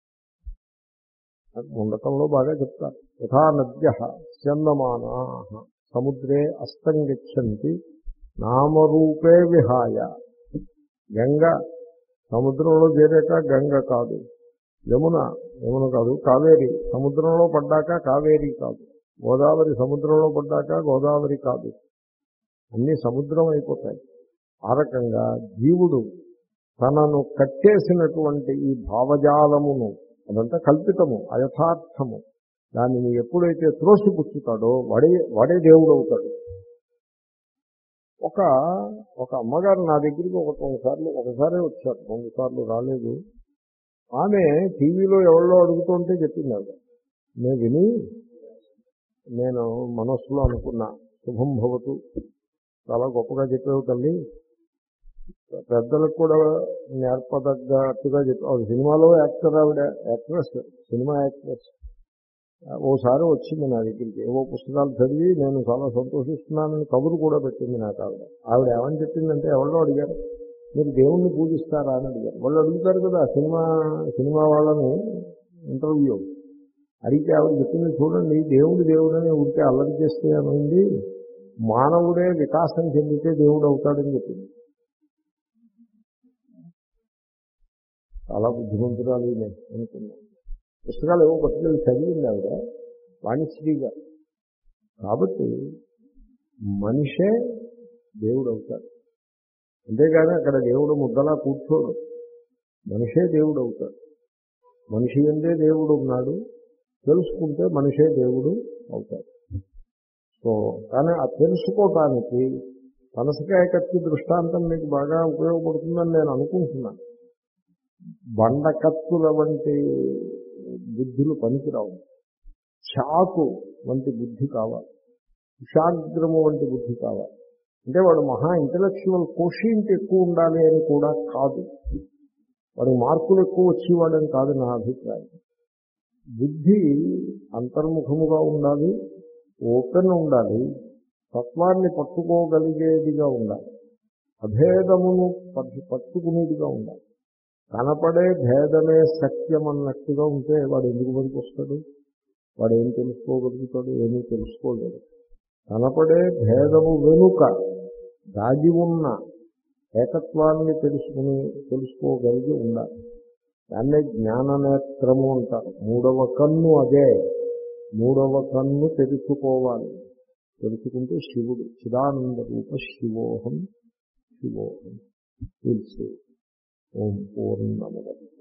ముండకంలో బాగా చెప్తారు. యథా నద్య స్యందమానా సముద్రే అస్తం గచ్చంతి నామరూపే విహాయ. గంగ సముద్రంలో చేరాక గంగ కాదు, యమున యమున కాదు, కావేరి సముద్రంలో పడ్డాక కావేరి కాదు, గోదావరి సముద్రంలో పడ్డాక గోదావరి కాదు, అన్నీ సముద్రం అయిపోతాయి. ఆ రకంగా జీవుడు తనను కట్టేసినటువంటి ఈ భావజాలమును, అదంతా కల్పితము, అయథార్థము, దానిని ఎప్పుడైతే త్రోసిపుచ్చుతాడో వాడే వాడే దేవుడు అవుతాడు. ఒక ఒక అమ్మగారు నా దగ్గరికి ఒక రెండుసార్లు ఒకసారే వచ్చారు, రెండు సార్లు రాలేదు. ఆమె టీవీలో ఎవరిలో అడుగుతుంటే చెప్పింది ఆవిడ. నేను విని నేను మనస్సులో అనుకున్నా, శుభం భవతు, చాలా గొప్పగా చెప్పేవు తల్లి, పెద్దలకు కూడా నేర్పదగ్గట్టుగా చెప్పి. ఆవిడ సినిమాలో యాక్టర్, ఆవిడ యాక్ట్రెస్, సినిమా యాక్ట్రెస్. ఓసారి వచ్చింది నా దగ్గరికి, ఏవో పుస్తకాలు చదివి నేను చాలా సంతోషిస్తున్నానని కబురు కూడా పెట్టింది నాకు ఆవిడ. ఆవిడ ఏమని చెప్పిందంటే, ఎవరో అడిగారు మీరు దేవుణ్ణి పూజిస్తారా అని అడిగారు. వాళ్ళు అడుగుతారు కదా సినిమా సినిమా వాళ్ళని ఇంటర్వ్యూ అడిగితే ఆవిడ చెప్పింది, చూడండి దేవుడు దేవుడని ఉంటే అల్లరి చేస్తే ఏమైంది, మానవుడే వికాసం చెందితే దేవుడు అవుతాడని చెప్పింది. చాలా బుద్ధిమంతురాలు అనుకున్నాను. పుస్తకాలు ఏవో పట్టుకెళ్ళి చదివింది ఆవిడ, వాణిశ్రీగా. కాబట్టి మనిషే దేవుడు అవుతాడు, అంతేగాని అక్కడ దేవుడు ముద్దలా కూర్చోడు. మనిషే దేవుడు అవుతాడు. మనిషి అందే దేవుడు ఉన్నాడు, తెలుసుకుంటే మనిషే దేవుడు అవుతాడు. సో కానీ ఆ తెలుసుకోవటానికి పనసకాయ కత్తి దృష్టాంతం మీకు బాగా ఉపయోగపడుతుందని నేను అనుకుంటున్నాను. బండకత్తుల వంటి బుద్ధులు పనికిరావు, చాకు వంటి బుద్ధి కావాలి, కుశాగ్రము వంటి బుద్ధి కావాలి. అంటే వాడు మహా ఇంటలెక్చువల్ కోషియంట్ ఎక్కువ ఉండాలి అని కూడా కాదు, వాడి మార్కులు ఎక్కువ వచ్చేవాడని కాదు నా అభిప్రాయం. బుద్ధి అంతర్ముఖముగా ఉండాలి, ఓపెన్ ఉండాలి, తత్వాన్ని పట్టుకోగలిగేదిగా ఉండాలి, అభేదమును పట్టుకునేదిగా ఉండాలి. కనపడే భేదమే సత్యం అన్నట్టుగా ఉంటే వాడు ఎందుకు పనికి వస్తాడు? వాడు ఏం తెలుసుకోగలుగుతాడు? ఏమీ తెలుసుకోలేడు. కనపడే భేదము వెనుక దాగి ఉన్న ఏకత్వాన్ని తెలుసుకుని తెలుసుకోగలిగి ఉండాలి. దాన్నే జ్ఞాననేత్రము అంటారు. మూడవ కన్ను అదే, మూడవ కన్ను తెలుసుకోవాలి. తెలుసుకుంటే శివుడు, చిదానంద రూప శివోహం శివోహం తెలుసు. ఓం పూర్ణమద